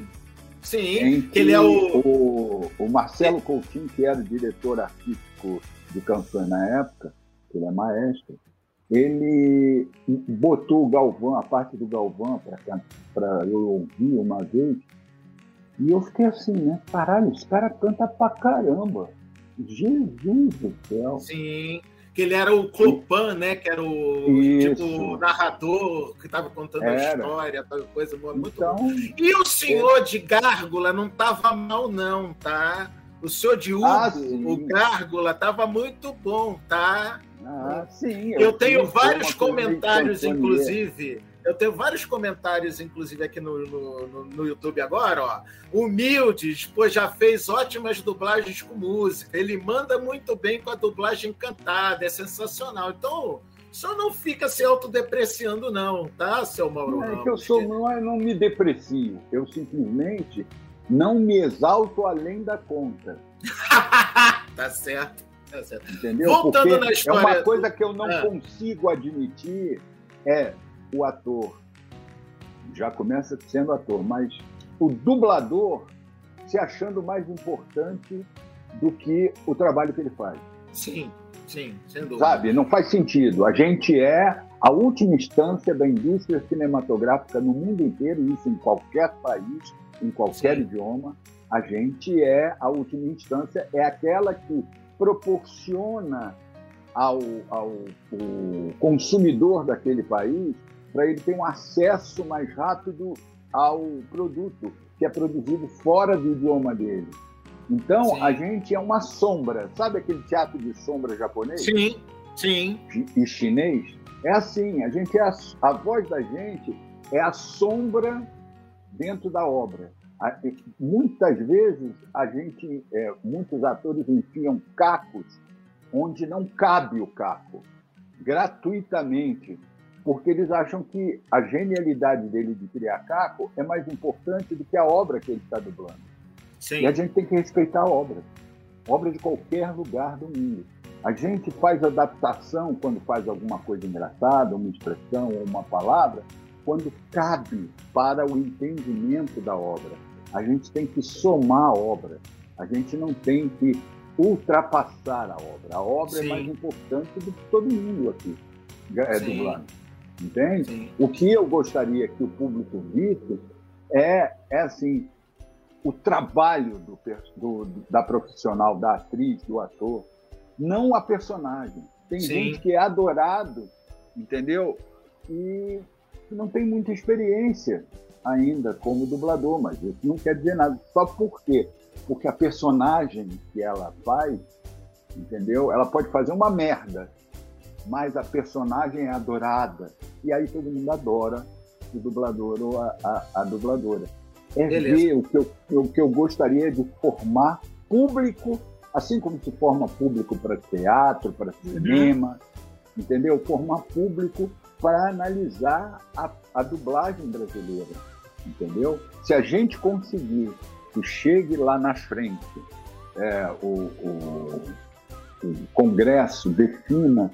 Que ele é o Marcelo Coutinho, que era o diretor artístico de canções na época, ele é maestro, ele botou o Galvão, a parte do Galvão, para eu ouvir uma vez, e eu fiquei assim, né? Caralho, esse cara canta pra caramba. Jesus do céu. Sim, que ele era o Clopin, né? Que era o narrador que estava contando a história, tal coisa muito bom. E o senhor de Gárgula não estava mal, não, tá? O senhor de Hugo, o Gárgula, estava muito bom, tá? Sim. Eu tenho vários comentários, inclusive. Eu tenho vários comentários, inclusive, aqui no YouTube agora, ó. Humildes, pois já fez ótimas dublagens com música. Ele manda muito bem com a dublagem cantada, é sensacional. Então, só não fica se autodepreciando, não, tá, seu Mauro? Não me deprecio. Eu simplesmente não me exalto além da conta. Tá certo. Entendeu? Voltando Porque na história. É uma coisa que eu não consigo admitir o ator. Já começa sendo ator, mas o dublador se achando mais importante do que o trabalho que ele faz. Sim, sem dúvida. Sabe? Não faz sentido. A gente é a última instância da indústria cinematográfica no mundo inteiro, isso em qualquer país, em qualquer idioma. A gente é a última instância, é aquela que proporciona ao consumidor daquele país para ele ter um acesso mais rápido ao produto que é produzido fora do idioma dele. Então, a gente é uma sombra. Sabe aquele teatro de sombra japonês? Sim. E chinês? É assim, a gente a voz da gente é a sombra dentro da obra. Muitas vezes muitos atores enfiam cacos onde não cabe o caco, gratuitamente, porque eles acham que a genialidade dele de criar caco é mais importante do que a obra que ele está dublando. Sim. E a gente tem que respeitar a obra de qualquer lugar do mundo. A gente faz adaptação quando faz alguma coisa engraçada, uma expressão ou uma palavra, quando cabe para o entendimento da obra. A gente tem que somar a obra. A gente não tem que ultrapassar a obra. A obra é mais importante do que todo mundo aqui dublando. Entende? Sim. O que eu gostaria que o público visse é assim, o trabalho da profissional, da atriz, do ator, não a personagem. Tem gente que é adorado, entendeu? E não tem muita experiência ainda como dublador, mas isso não quer dizer nada. Só por quê? Porque a personagem que ela faz, entendeu? Ela pode fazer uma merda, mas a personagem é adorada. E aí todo mundo adora o dublador ou a dubladora. Ver o que eu gostaria de formar público, assim como se forma público para teatro, para cinema, entendeu? Formar público para analisar a dublagem brasileira, entendeu? Se a gente conseguir que chegue lá na frente, o Congresso defina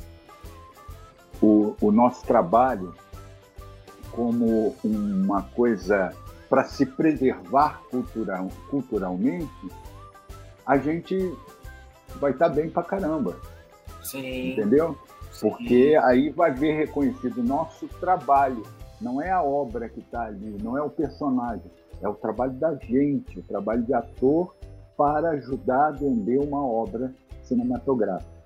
o nosso trabalho como uma coisa para se preservar culturalmente, a gente vai estar bem pra caramba. Sim. Entendeu? Porque aí vai ver reconhecido o nosso trabalho. Não é a obra que está ali, não é o personagem. É o trabalho da gente, o trabalho de ator para ajudar a vender uma obra cinematográfica.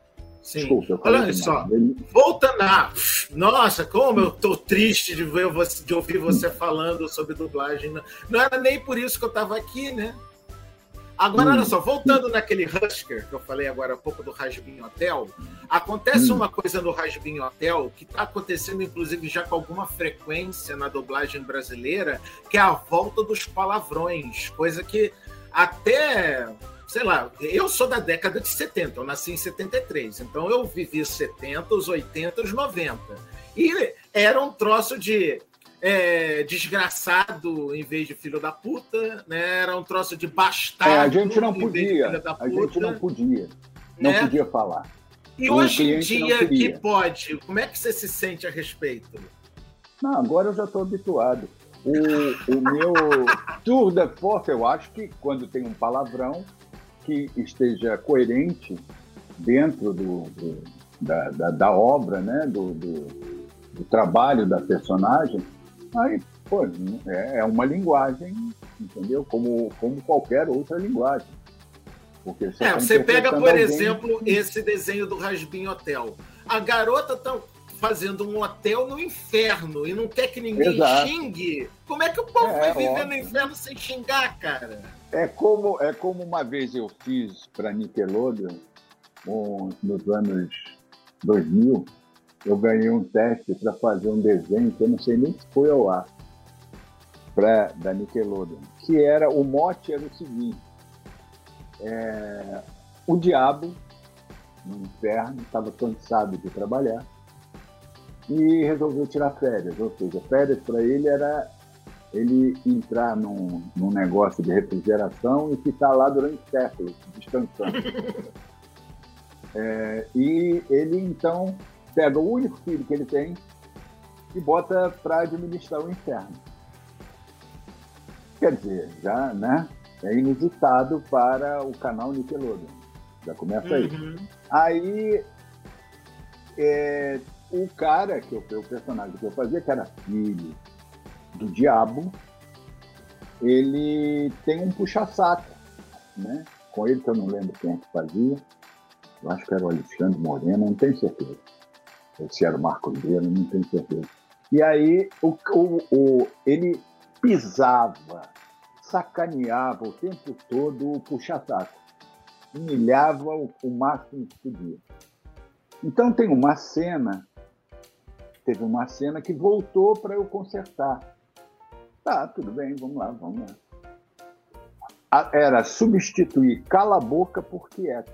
Sim. Desculpa, eu falei Olha demais. só, voltando a... Nossa, como eu tô triste de ouvir você falando sobre dublagem. Não era nem por isso que eu tava aqui, né? Agora, olha só, voltando naquele Husker que eu falei agora há pouco do Rasbin Hotel, acontece uma coisa no Rasbin Hotel que está acontecendo, inclusive, já com alguma frequência na dublagem brasileira, que é a volta dos palavrões, coisa que até, sei lá, eu sou da década de 70, eu nasci em 73, então eu vivi os 70, os 80, os 90. E era um troço de desgraçado em vez de filho da puta, né? Era um troço de bastardo. A gente não em vez de podia. filho da A gente não puta, podia. né? Não podia falar. E O hoje em cliente não dia queria. que pode, como é que você se sente a respeito? Não, agora eu já estou habituado. O meu tour de force, eu acho que quando tem um palavrão que esteja coerente dentro da obra, né? do trabalho da personagem, aí, pô, é uma linguagem, entendeu? Como qualquer outra linguagem. Porque você pega, por alguém... exemplo, esse desenho do Rasbin Hotel. A garota tá fazendo um hotel no inferno e não quer que ninguém xingue. Como é que o povo vai viver no inferno sem xingar, cara? É como uma vez eu fiz para Nickelodeon, nos anos 2000, eu ganhei um teste para fazer um desenho que eu não sei nem se foi ao ar, da Nickelodeon, que era, o mote era o seguinte: o diabo no inferno estava cansado de trabalhar e resolveu tirar férias, ou seja, férias para ele era ele entrar num negócio de refrigeração e ficar lá durante séculos, descansando. E ele, então, pega o único filho que ele tem e bota para administrar o inferno. Quer dizer, já, né? É inusitado para o canal Nickelodeon. Já começa aí. Aí, o cara, o personagem que eu fazia, que era filho do diabo, ele tem um puxa-saco, né? Com ele, que eu não lembro quem é que fazia. Eu acho que era o Alexandre Moreno, não tenho certeza. Ou se era o Marco Ribeiro, não tenho certeza. E aí, ele pisava, sacaneava o tempo todo o puxa-saco. Humilhava o máximo que podia. Então, teve uma cena que voltou para eu consertar. Tá, tudo bem, vamos lá. Era substituir cala a boca por quieto.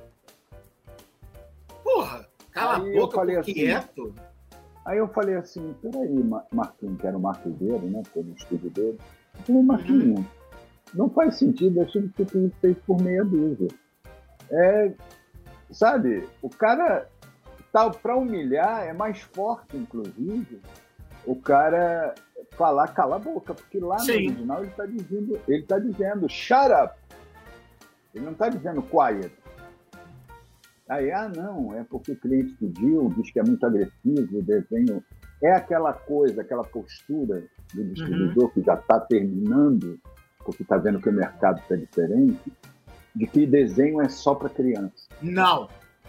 Porra, cala a boca por quieto? Aí eu falei assim, peraí, Marquinhos, que era o Marco Ribeiro, né, todo o estúdio dele. Eu falei, Marquinhos, não faz sentido eu substituir 6 por meia dúzia. Sabe, o cara, para humilhar, é mais forte, inclusive, o cara falar cala a boca, porque lá no original ele está dizendo shut up. Ele não está dizendo quiet. Aí, não, é porque o cliente pediu, diz que é muito agressivo o desenho. É aquela coisa, aquela postura do distribuidor que já está terminando, porque está vendo que o mercado está diferente, de que desenho é só para criança. Não.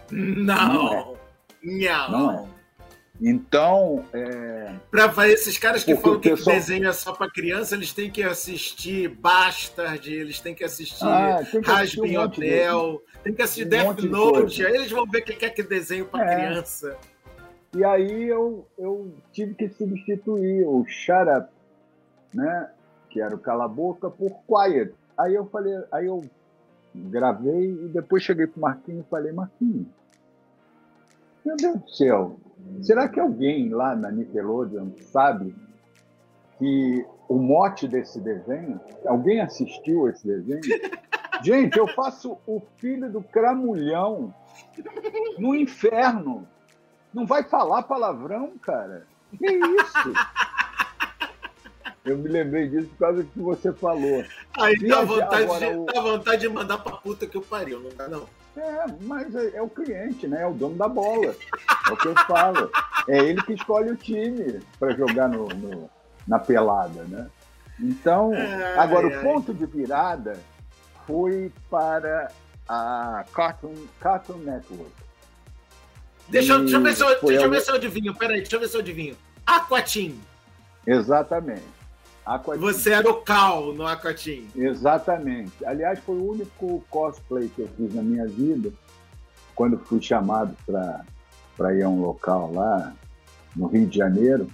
Então, para esses caras que falam que desenho é só para criança, eles têm que assistir Bastard, eles têm que assistir Rasbin Hotel, tem que assistir Death Note, aí eles vão ver que quer que desenho para criança. E aí eu tive que substituir o shut up, né, que era o cala a boca, por quiet. Aí eu gravei e depois cheguei pro Marquinhos e falei, Marquinhos, meu Deus do céu, será que alguém lá na Nickelodeon sabe que o mote desse desenho, alguém assistiu esse desenho? Gente, eu faço o filho do Cramulhão no inferno. Não vai falar palavrão, cara? Que isso? Eu me lembrei disso por causa que você falou. Aí dá vontade de mandar pra puta que eu pariu, não dá não? Mas é o cliente, né? É o dono da bola. É o que eu falo. É ele que escolhe o time para jogar na pelada, né? Então, agora o ponto de virada foi para a Cartoon Network. Deixa eu ver se eu adivinho. Peraí, deixa eu ver se eu adivinho. Aquatim. Exatamente. Aquatim. Você era o Cal no Aquatim. Exatamente. Aliás, foi o único cosplay que eu fiz na minha vida, quando fui chamado para ir a um local lá no Rio de Janeiro.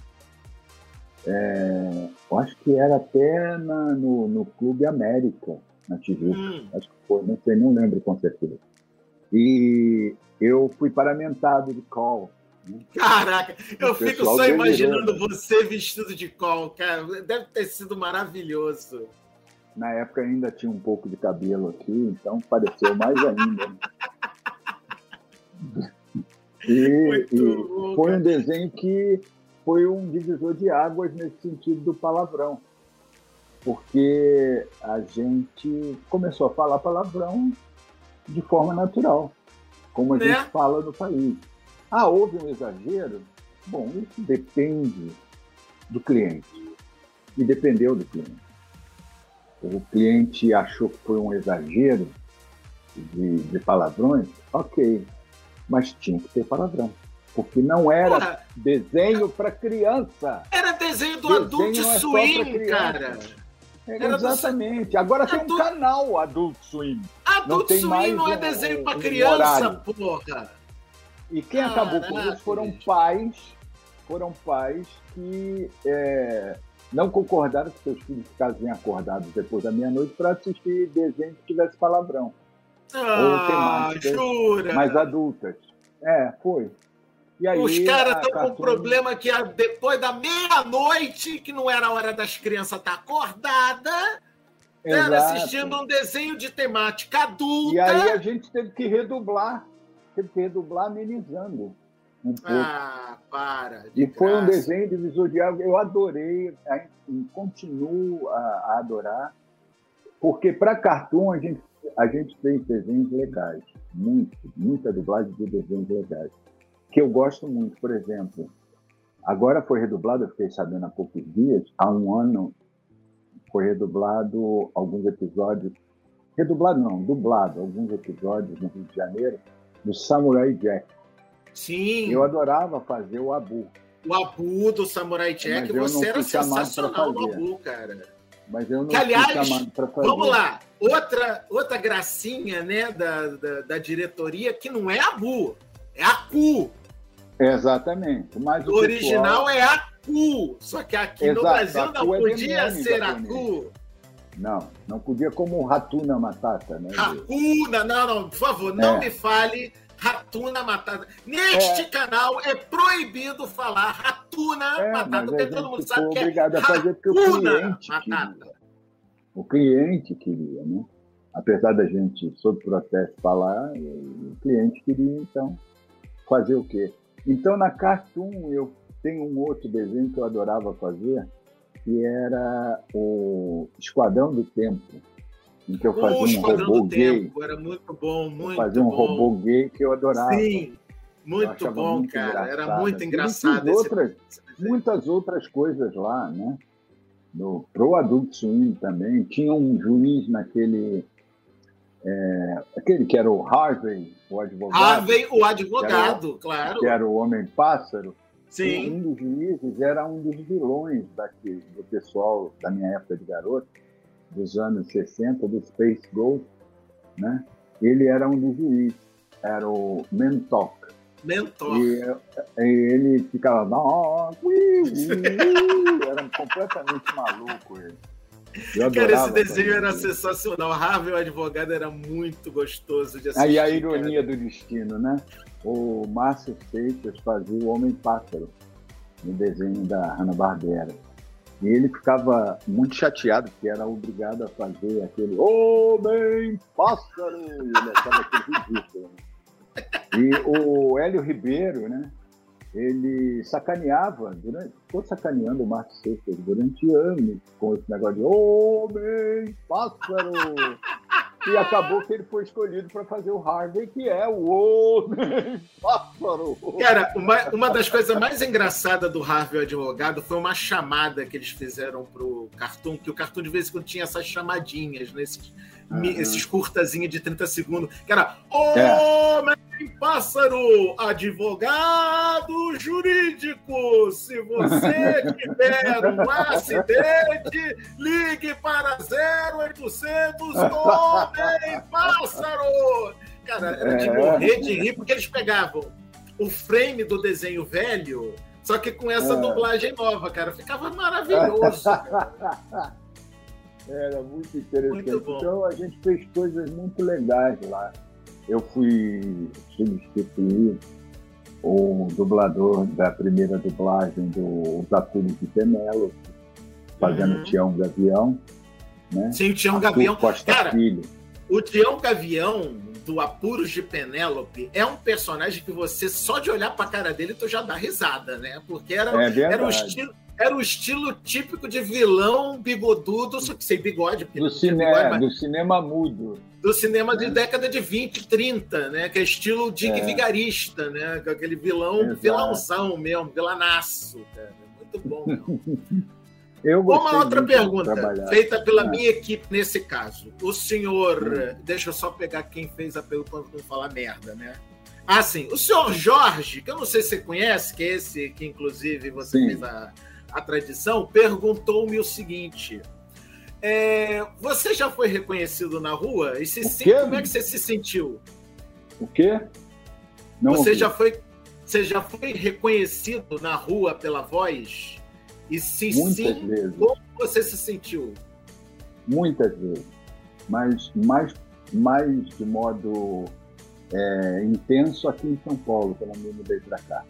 Eu acho que era até no Clube América, na Tijuca. Acho que foi, não sei, não lembro com certeza. E eu fui paramentado de Cal. Caraca, eu fico só imaginando você vestido de Cal, cara. Deve ter sido maravilhoso. Na época ainda tinha um pouco de cabelo aqui, então pareceu mais ainda. E foi um desenho que foi um divisor de águas nesse sentido do palavrão. Porque a gente começou a falar palavrão de forma natural, como a gente fala no país. Houve um exagero? Bom, isso depende do cliente. E dependeu do cliente. O cliente achou que foi um exagero de palavrões, ok. Mas tinha que ter palavrão. Porque não era desenho para criança. Era desenho do Adult Swim, cara. Exatamente. Agora tem um canal Adult Swim. Adult Swim não é desenho para criança, porra. E quem acabou com isso foram pais que não concordaram que seus filhos ficassem acordados depois da meia-noite para assistir desenho que tivesse palavrão. Ou temáticas mais adultas. Foi. E aí, os caras estão com um problema que depois da meia-noite, que não era a hora das crianças estar acordadas, estavam assistindo um desenho de temática adulta. E aí a gente teve que redublar amenizando um pouco. Para. E foi um desenho divisor de águas. Eu adorei e continuo a adorar, porque para cartoon a gente fez desenhos legais. Muita dublagem de desenhos legais. Que eu gosto muito, por exemplo. Agora foi redublado, eu fiquei sabendo há poucos dias, há um ano, foi redublado alguns episódios. Dublado alguns episódios no Rio de Janeiro, do Samurai Jack. Sim. Eu adorava fazer o Abu. O Abu do Samurai Jack, você era sensacional no Abu, cara. Mas eu não fui chamado para fazer. Vamos lá, outra gracinha, né, da diretoria, que não é Abu, é Aku. Exatamente. Mas o original é Aku, só que aqui no Brasil não podia ser Aku. Não podia como Hatuna Matata, né? Hakuna, não, por favor, não me fale Hatuna Matata. Neste canal é proibido falar Hatuna Matata, porque todo mundo sabe que é obrigado a fazer porque o cliente queria, né? Apesar da gente, sob protesto, falar, o cliente queria, então, fazer o quê? Então, na Cartoon, eu tenho um outro desenho que eu adorava fazer, que era o Esquadrão do Tempo, em que eu fazia um robô gay. Era muito bom, muito bom. Fazia um robô gay que eu adorava. Sim, muito bom, muito cara. Era muito engraçado. Muitas outras coisas lá, né? Pro Adult Swim também. Tinha um juiz naquele... aquele que era o Harvey, o advogado. Harvey, o advogado, claro. Que era o Homem-Pássaro. Sim. E um dos juízes era um dos vilões do pessoal da minha época de garoto, dos anos 60, do Space Ghost, né? Ele era um dos juízes, era o Mentok. E ele ficava... era completamente maluco ele. Cara, esse desenho era sensacional. Harvey, o advogado, era muito gostoso de assistir. Aí a ironia do destino, né? O Márcio Seixas fazia o Homem-Pássaro no desenho da Hanna-Barbera. E ele ficava muito chateado, porque era obrigado a fazer aquele Homem-Pássaro! E ele achava aquele ridículo. E o Hélio Ribeiro, né? Ele sacaneava, ficou sacaneando o Márcio Seixas durante anos com esse negócio de Homem-Pássaro! E acabou que ele foi escolhido para fazer o Harvey, que é o Homem-Pássaro. Cara, uma das coisas mais engraçadas do Harvey, o advogado, foi uma chamada que eles fizeram pro Cartoon, que o Cartoon de vez em quando tinha essas chamadinhas esses curtazinhos de 30 segundos, que era Homem Pássaro, advogado jurídico, se você tiver um acidente, ligue para 0800 Homem Pássaro. Cara, era de morrer de rir, porque eles pegavam o frame do desenho velho, só que com essa dublagem nova, cara, ficava maravilhoso. Era muito interessante. Muito bom. Então a gente fez coisas muito legais lá. Eu fui substituir o dublador da primeira dublagem Os Apuros de Penélope, fazendo Tião Gavião. Né? Sim, o Tião Gavião. Costa Cara, Filho. o Tião Gavião do Apuros de Penélope é um personagem que você, só de olhar pra cara dele, tu já dá risada, né? Porque era o estilo típico de vilão bigodudo, só que sem bigode. Do cinema mudo. Do cinema de década de 20, 30, né? Que é estilo de vigarista, né? Aquele vilãozão mesmo, vilanaço, cara. Muito bom, meu. Uma outra pergunta, feita pela minha equipe nesse caso. O senhor... Deixa eu só pegar quem fez a pergunta para não falar merda, né? Ah, sim. O senhor Jorge, que eu não sei se você conhece, que é esse que, inclusive, você fez a tradição, perguntou-me o seguinte... você já foi reconhecido na rua? E se sim, como é que você se sentiu? O quê? Não você já foi reconhecido na rua pela voz? E se muitas sim, vezes. Como você se sentiu? Muitas vezes. Mas mais de modo intenso aqui em São Paulo, quando eu me mudei para cá.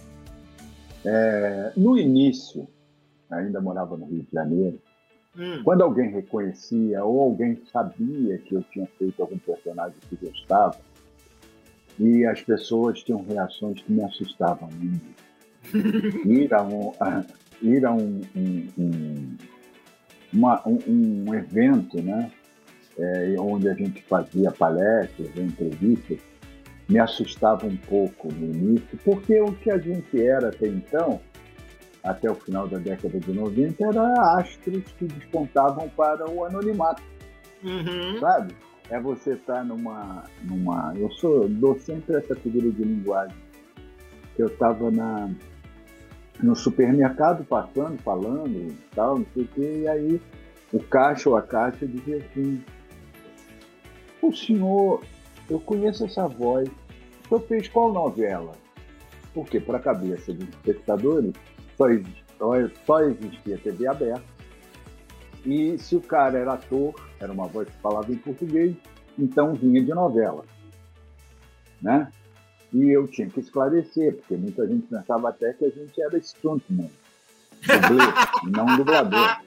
No início, ainda morava no Rio de Janeiro, quando alguém reconhecia ou alguém sabia que eu tinha feito algum personagem que gostava, e as pessoas tinham reações que me assustavam muito. Ir a um evento, né, onde a gente fazia palestras, entrevistas, me assustava um pouco no início, porque o que a gente era até então, até o final da década de 90, era astros que despontavam para o anonimato, sabe? Você estar numa... Eu dou sempre essa figura de linguagem. Eu estava no supermercado passando, falando, tal, não sei o quê, e aí o caixa ou a caixa dizia assim: o senhor, eu conheço essa voz, o senhor fez qual novela? Porque para a cabeça dos espectadores só existia TV aberta, e se o cara era ator, era uma voz que falava em português, então vinha de novela, né? E eu tinha que esclarecer, porque muita gente pensava até que a gente era stuntman, dublê, não dublador.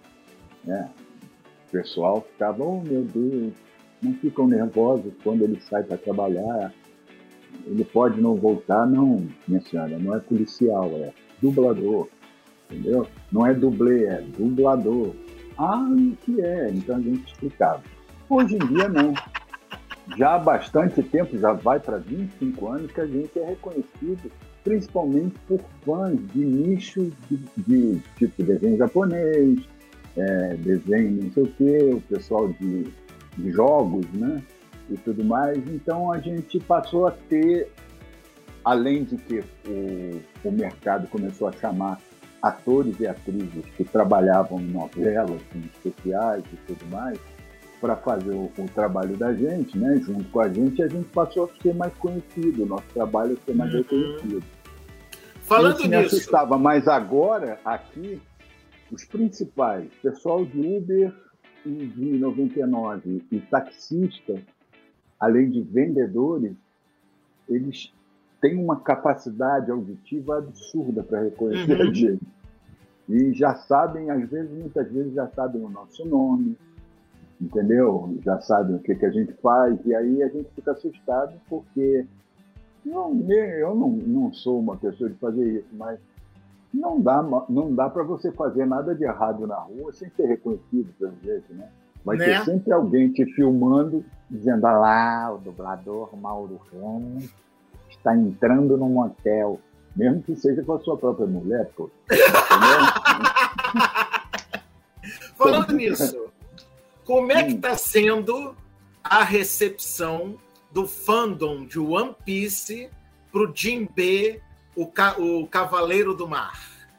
O pessoal ficava, oh meu Deus, não ficam nervosos quando ele sai para trabalhar, ele pode não voltar. Não, minha senhora, não é policial, é dublador, entendeu? Não é dublê, é dublador. Ah, o que é? Então a gente explicava. Hoje em dia, não. Já há bastante tempo, já vai para 25 anos, que a gente é reconhecido principalmente por fãs de nicho de tipo desenho japonês, desenho não sei o quê, o pessoal de jogos, né? E tudo mais. Então a gente passou a ter, além de que o mercado começou a chamar atores e atrizes que trabalhavam em novelas, em especiais e tudo mais, para fazer o trabalho da gente, né? Junto com a gente passou a ser mais conhecido, o nosso trabalho a ser mais reconhecido. Falando Isso nisso... me assustava, mas agora, aqui, os principais, pessoal de Uber e de 99 e taxista, além de vendedores, eles têm uma capacidade auditiva absurda para reconhecer a gente. E já sabem, muitas vezes já sabem o nosso nome, entendeu? Já sabem o que a gente faz, e aí a gente fica assustado, porque eu não sou uma pessoa de fazer isso, mas não dá para você fazer nada de errado na rua sem ser reconhecido, pelo jeito, né? Vai ter sempre alguém te filmando, dizendo: ah lá, o dublador Mauro Ramos está entrando num motel, mesmo que seja com a sua própria mulher, pô. Falando nisso, Como é que está sendo a recepção do fandom de One Piece para o Jinbe, o Cavaleiro do Mar?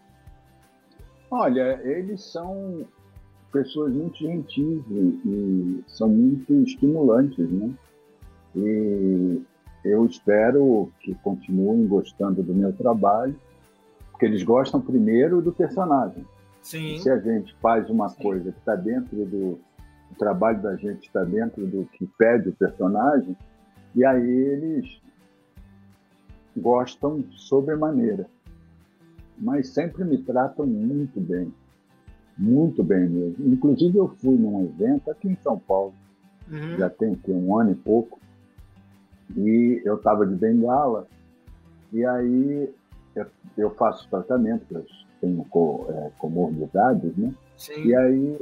Olha, eles são pessoas muito gentis e são muito estimulantes, né? E eu espero que continuem gostando do meu trabalho, porque eles gostam primeiro do personagem. Sim. E se a gente faz uma coisa que está dentro do... O trabalho da gente está dentro do que pede o personagem, e aí eles gostam sobremaneira. Mas sempre me tratam muito bem mesmo. Inclusive, eu fui num evento aqui em São Paulo, já tem aqui 1 ano e pouco, e eu estava de bengala, e aí eu faço tratamento, eu tenho comorbidades, né? Sim. E aí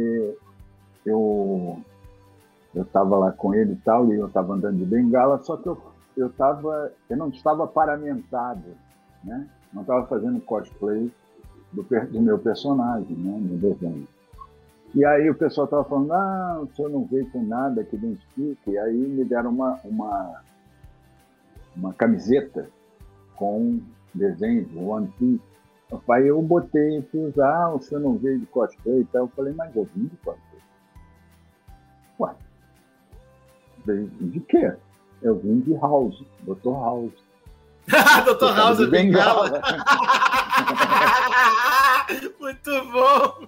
eu estava lá com ele e tal, e eu estava andando de bengala, só que eu não estava paramentado, né? Não estava fazendo cosplay do meu personagem, né? No desenho. E aí o pessoal estava falando, o senhor não veio com nada que identifique. E aí me deram uma camiseta com desenho de One Piece. Aí eu botei e fiz, o senhor não veio de cosplay e tal. Eu falei, mas eu vim de cosplay. Ué, veio de quê? Eu vim de House, Dr. House. Dr. House de bengala. Muito bom.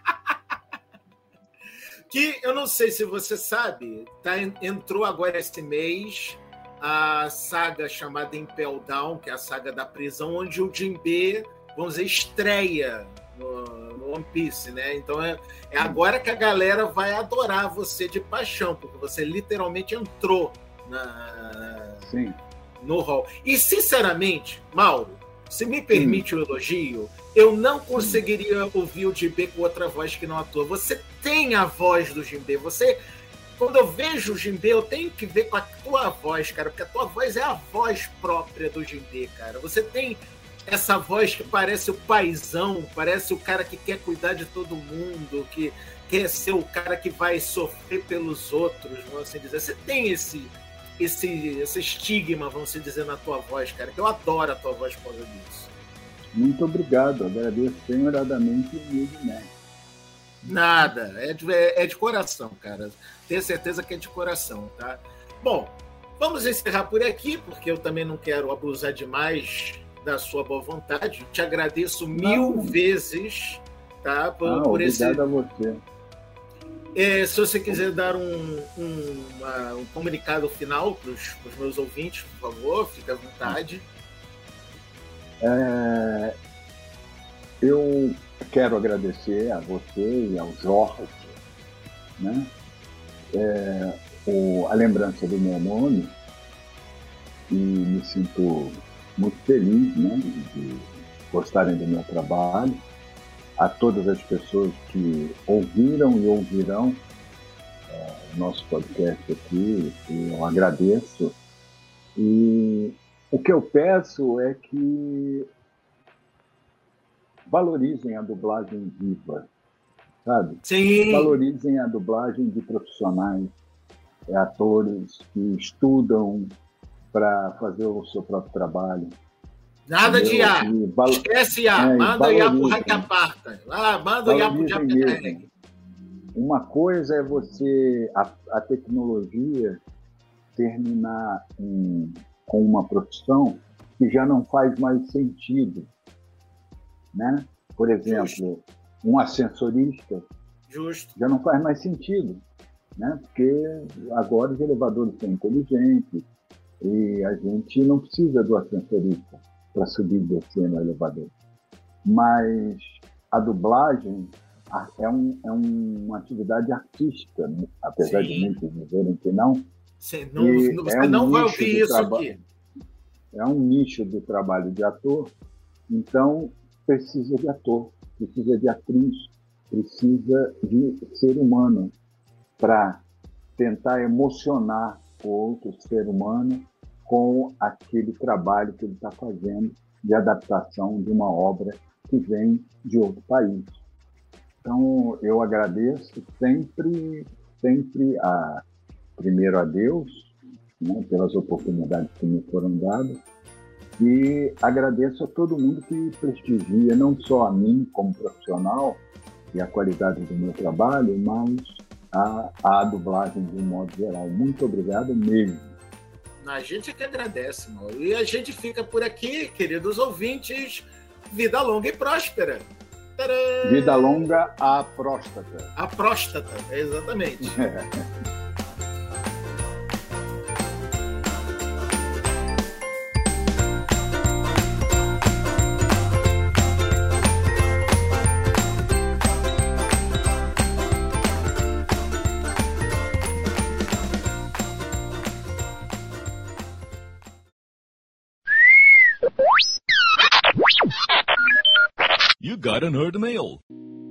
Que eu não sei se você sabe, entrou agora esse mês a saga chamada Impel Down, que é a saga da prisão, onde o Jinbe, vamos dizer, estreia no One Piece, né? Então é agora que a galera vai adorar você de paixão, porque você literalmente entrou Sim. no hall. E, sinceramente, Mauro, se me permite o elogio, eu não conseguiria ouvir o Jinbe com outra voz que não a tua. Você tem a voz do Jinbe. Quando eu vejo o Jinbe, eu tenho que ver com a tua voz, cara, porque a tua voz é a voz própria do Jinbe, cara. Você tem essa voz que parece o paizão, parece o cara que quer cuidar de todo mundo, que quer ser o cara que vai sofrer pelos outros, vamos assim dizer. Você tem esse estigma, vamos dizer, na tua voz, cara, que eu adoro a tua voz por causa disso. Muito obrigado, agradeço senhoradamente e humildemente. Nada, é de coração, cara. Tenho certeza que é de coração, tá? Bom, vamos encerrar por aqui, porque eu também não quero abusar demais da sua boa vontade. Te agradeço mil vezes, tá? Por esse... Obrigado a você. Se você quiser dar um comunicado final para os meus ouvintes, por favor, fique à vontade. Eu quero agradecer a você e ao Jorge, né? A lembrança do meu nome, e me sinto muito feliz, né, de gostarem do meu trabalho. A todas as pessoas que ouviram e ouvirão nosso podcast aqui, eu agradeço. E o que eu peço é que valorizem a dublagem viva, sabe? Sim. Valorizem a dublagem de profissionais, atores que estudam para fazer o seu próprio trabalho. Nada de IA. Esquece IA. Manda IA pro Raikaparta. Manda IA pro Japanese. Uma coisa é você, a tecnologia, terminar com uma profissão que já não faz mais sentido, né? Por exemplo, um ascensorista já não faz mais sentido, né? Porque agora os elevadores são inteligentes e a gente não precisa do ascensorista para subir e descer no elevador. Mas a dublagem é uma atividade artística, apesar de muitos dizerem que não. Você não vai ouvir isso aqui. É um nicho do trabalho de ator, então precisa de ator, precisa de atriz, precisa de ser humano para tentar emocionar o outro ser humano com aquele trabalho que ele está fazendo de adaptação de uma obra que vem de outro país. Então, eu agradeço sempre primeiro a Deus, né, pelas oportunidades que me foram dadas, e agradeço a todo mundo que prestigia, não só a mim como profissional e a qualidade do meu trabalho, mas a dublagem de um modo geral. Muito obrigado mesmo. A gente é que agradece, Mauro. E a gente fica por aqui, queridos ouvintes. Vida longa e próspera. Tcharam! Vida longa à próstata. A próstata, exatamente. You got a nerd mail.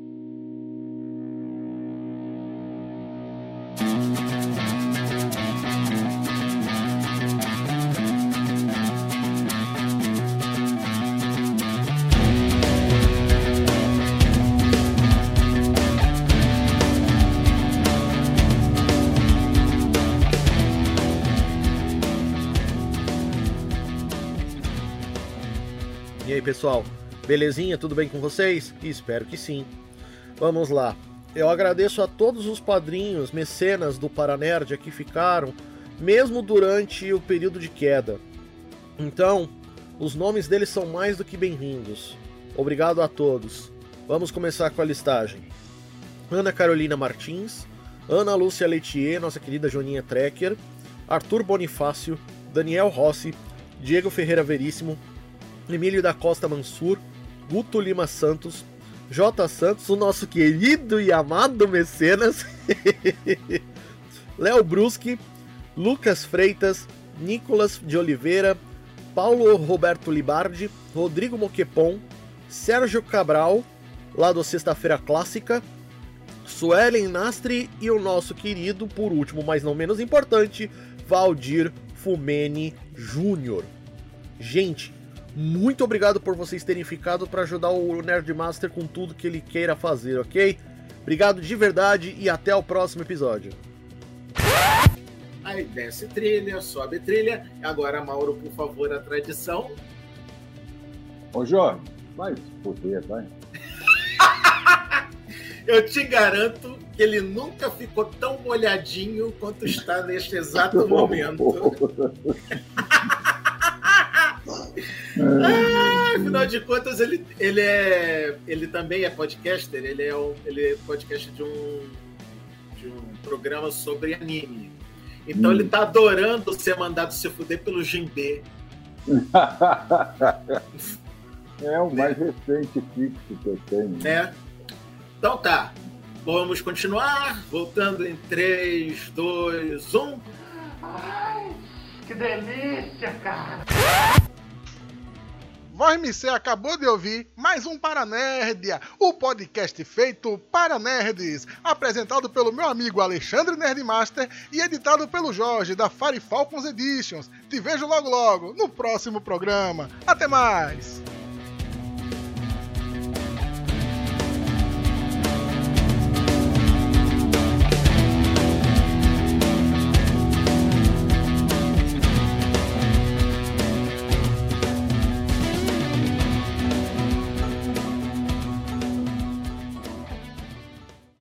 E aí, pessoal? Belezinha? Tudo bem com vocês? Espero que sim. Vamos lá. Eu agradeço a todos os padrinhos, mecenas do Paranerd que ficaram, mesmo durante o período de queda. Então, os nomes deles são mais do que bem-vindos. Obrigado a todos. Vamos começar com a listagem. Ana Carolina Martins, Ana Lúcia Letier, nossa querida Joaninha Trecker, Arthur Bonifácio, Daniel Rossi, Diego Ferreira Veríssimo, Emílio da Costa Mansur, Guto Lima Santos, J. Santos, o nosso querido e amado mecenas, Léo Bruschi, Lucas Freitas, Nicolas de Oliveira, Paulo Roberto Libardi, Rodrigo Moquepon, Sérgio Cabral, lá do Sexta-feira Clássica, Suelen Nastre e o nosso querido, por último, mas não menos importante, Valdir Fumene Júnior. Gente, muito obrigado por vocês terem ficado para ajudar o Nerdmaster com tudo que ele queira fazer, ok? Obrigado de verdade e até o próximo episódio. Aí desce trilha, sobe trilha. Agora, Mauro, por favor, a tradição. Ô, Jorge, vai se fuder, vai. Eu te garanto que ele nunca ficou tão molhadinho quanto está neste exato momento. Afinal de contas, ele também é podcaster. Ele é podcaster de um programa sobre anime. Então ele tá adorando ser mandado se fuder pelo Jinbe. É o mais recente fixo que eu tenho. É. Então tá. Vamos continuar. Voltando em 3, 2, 1. Ai, que delícia, cara! Voz MC acabou de ouvir mais um Paranerdia, o podcast feito para nerds, apresentado pelo meu amigo Alexandre Nerdmaster e editado pelo Jorge da Fire Falcons Editions. Te vejo logo logo no próximo programa. Até mais!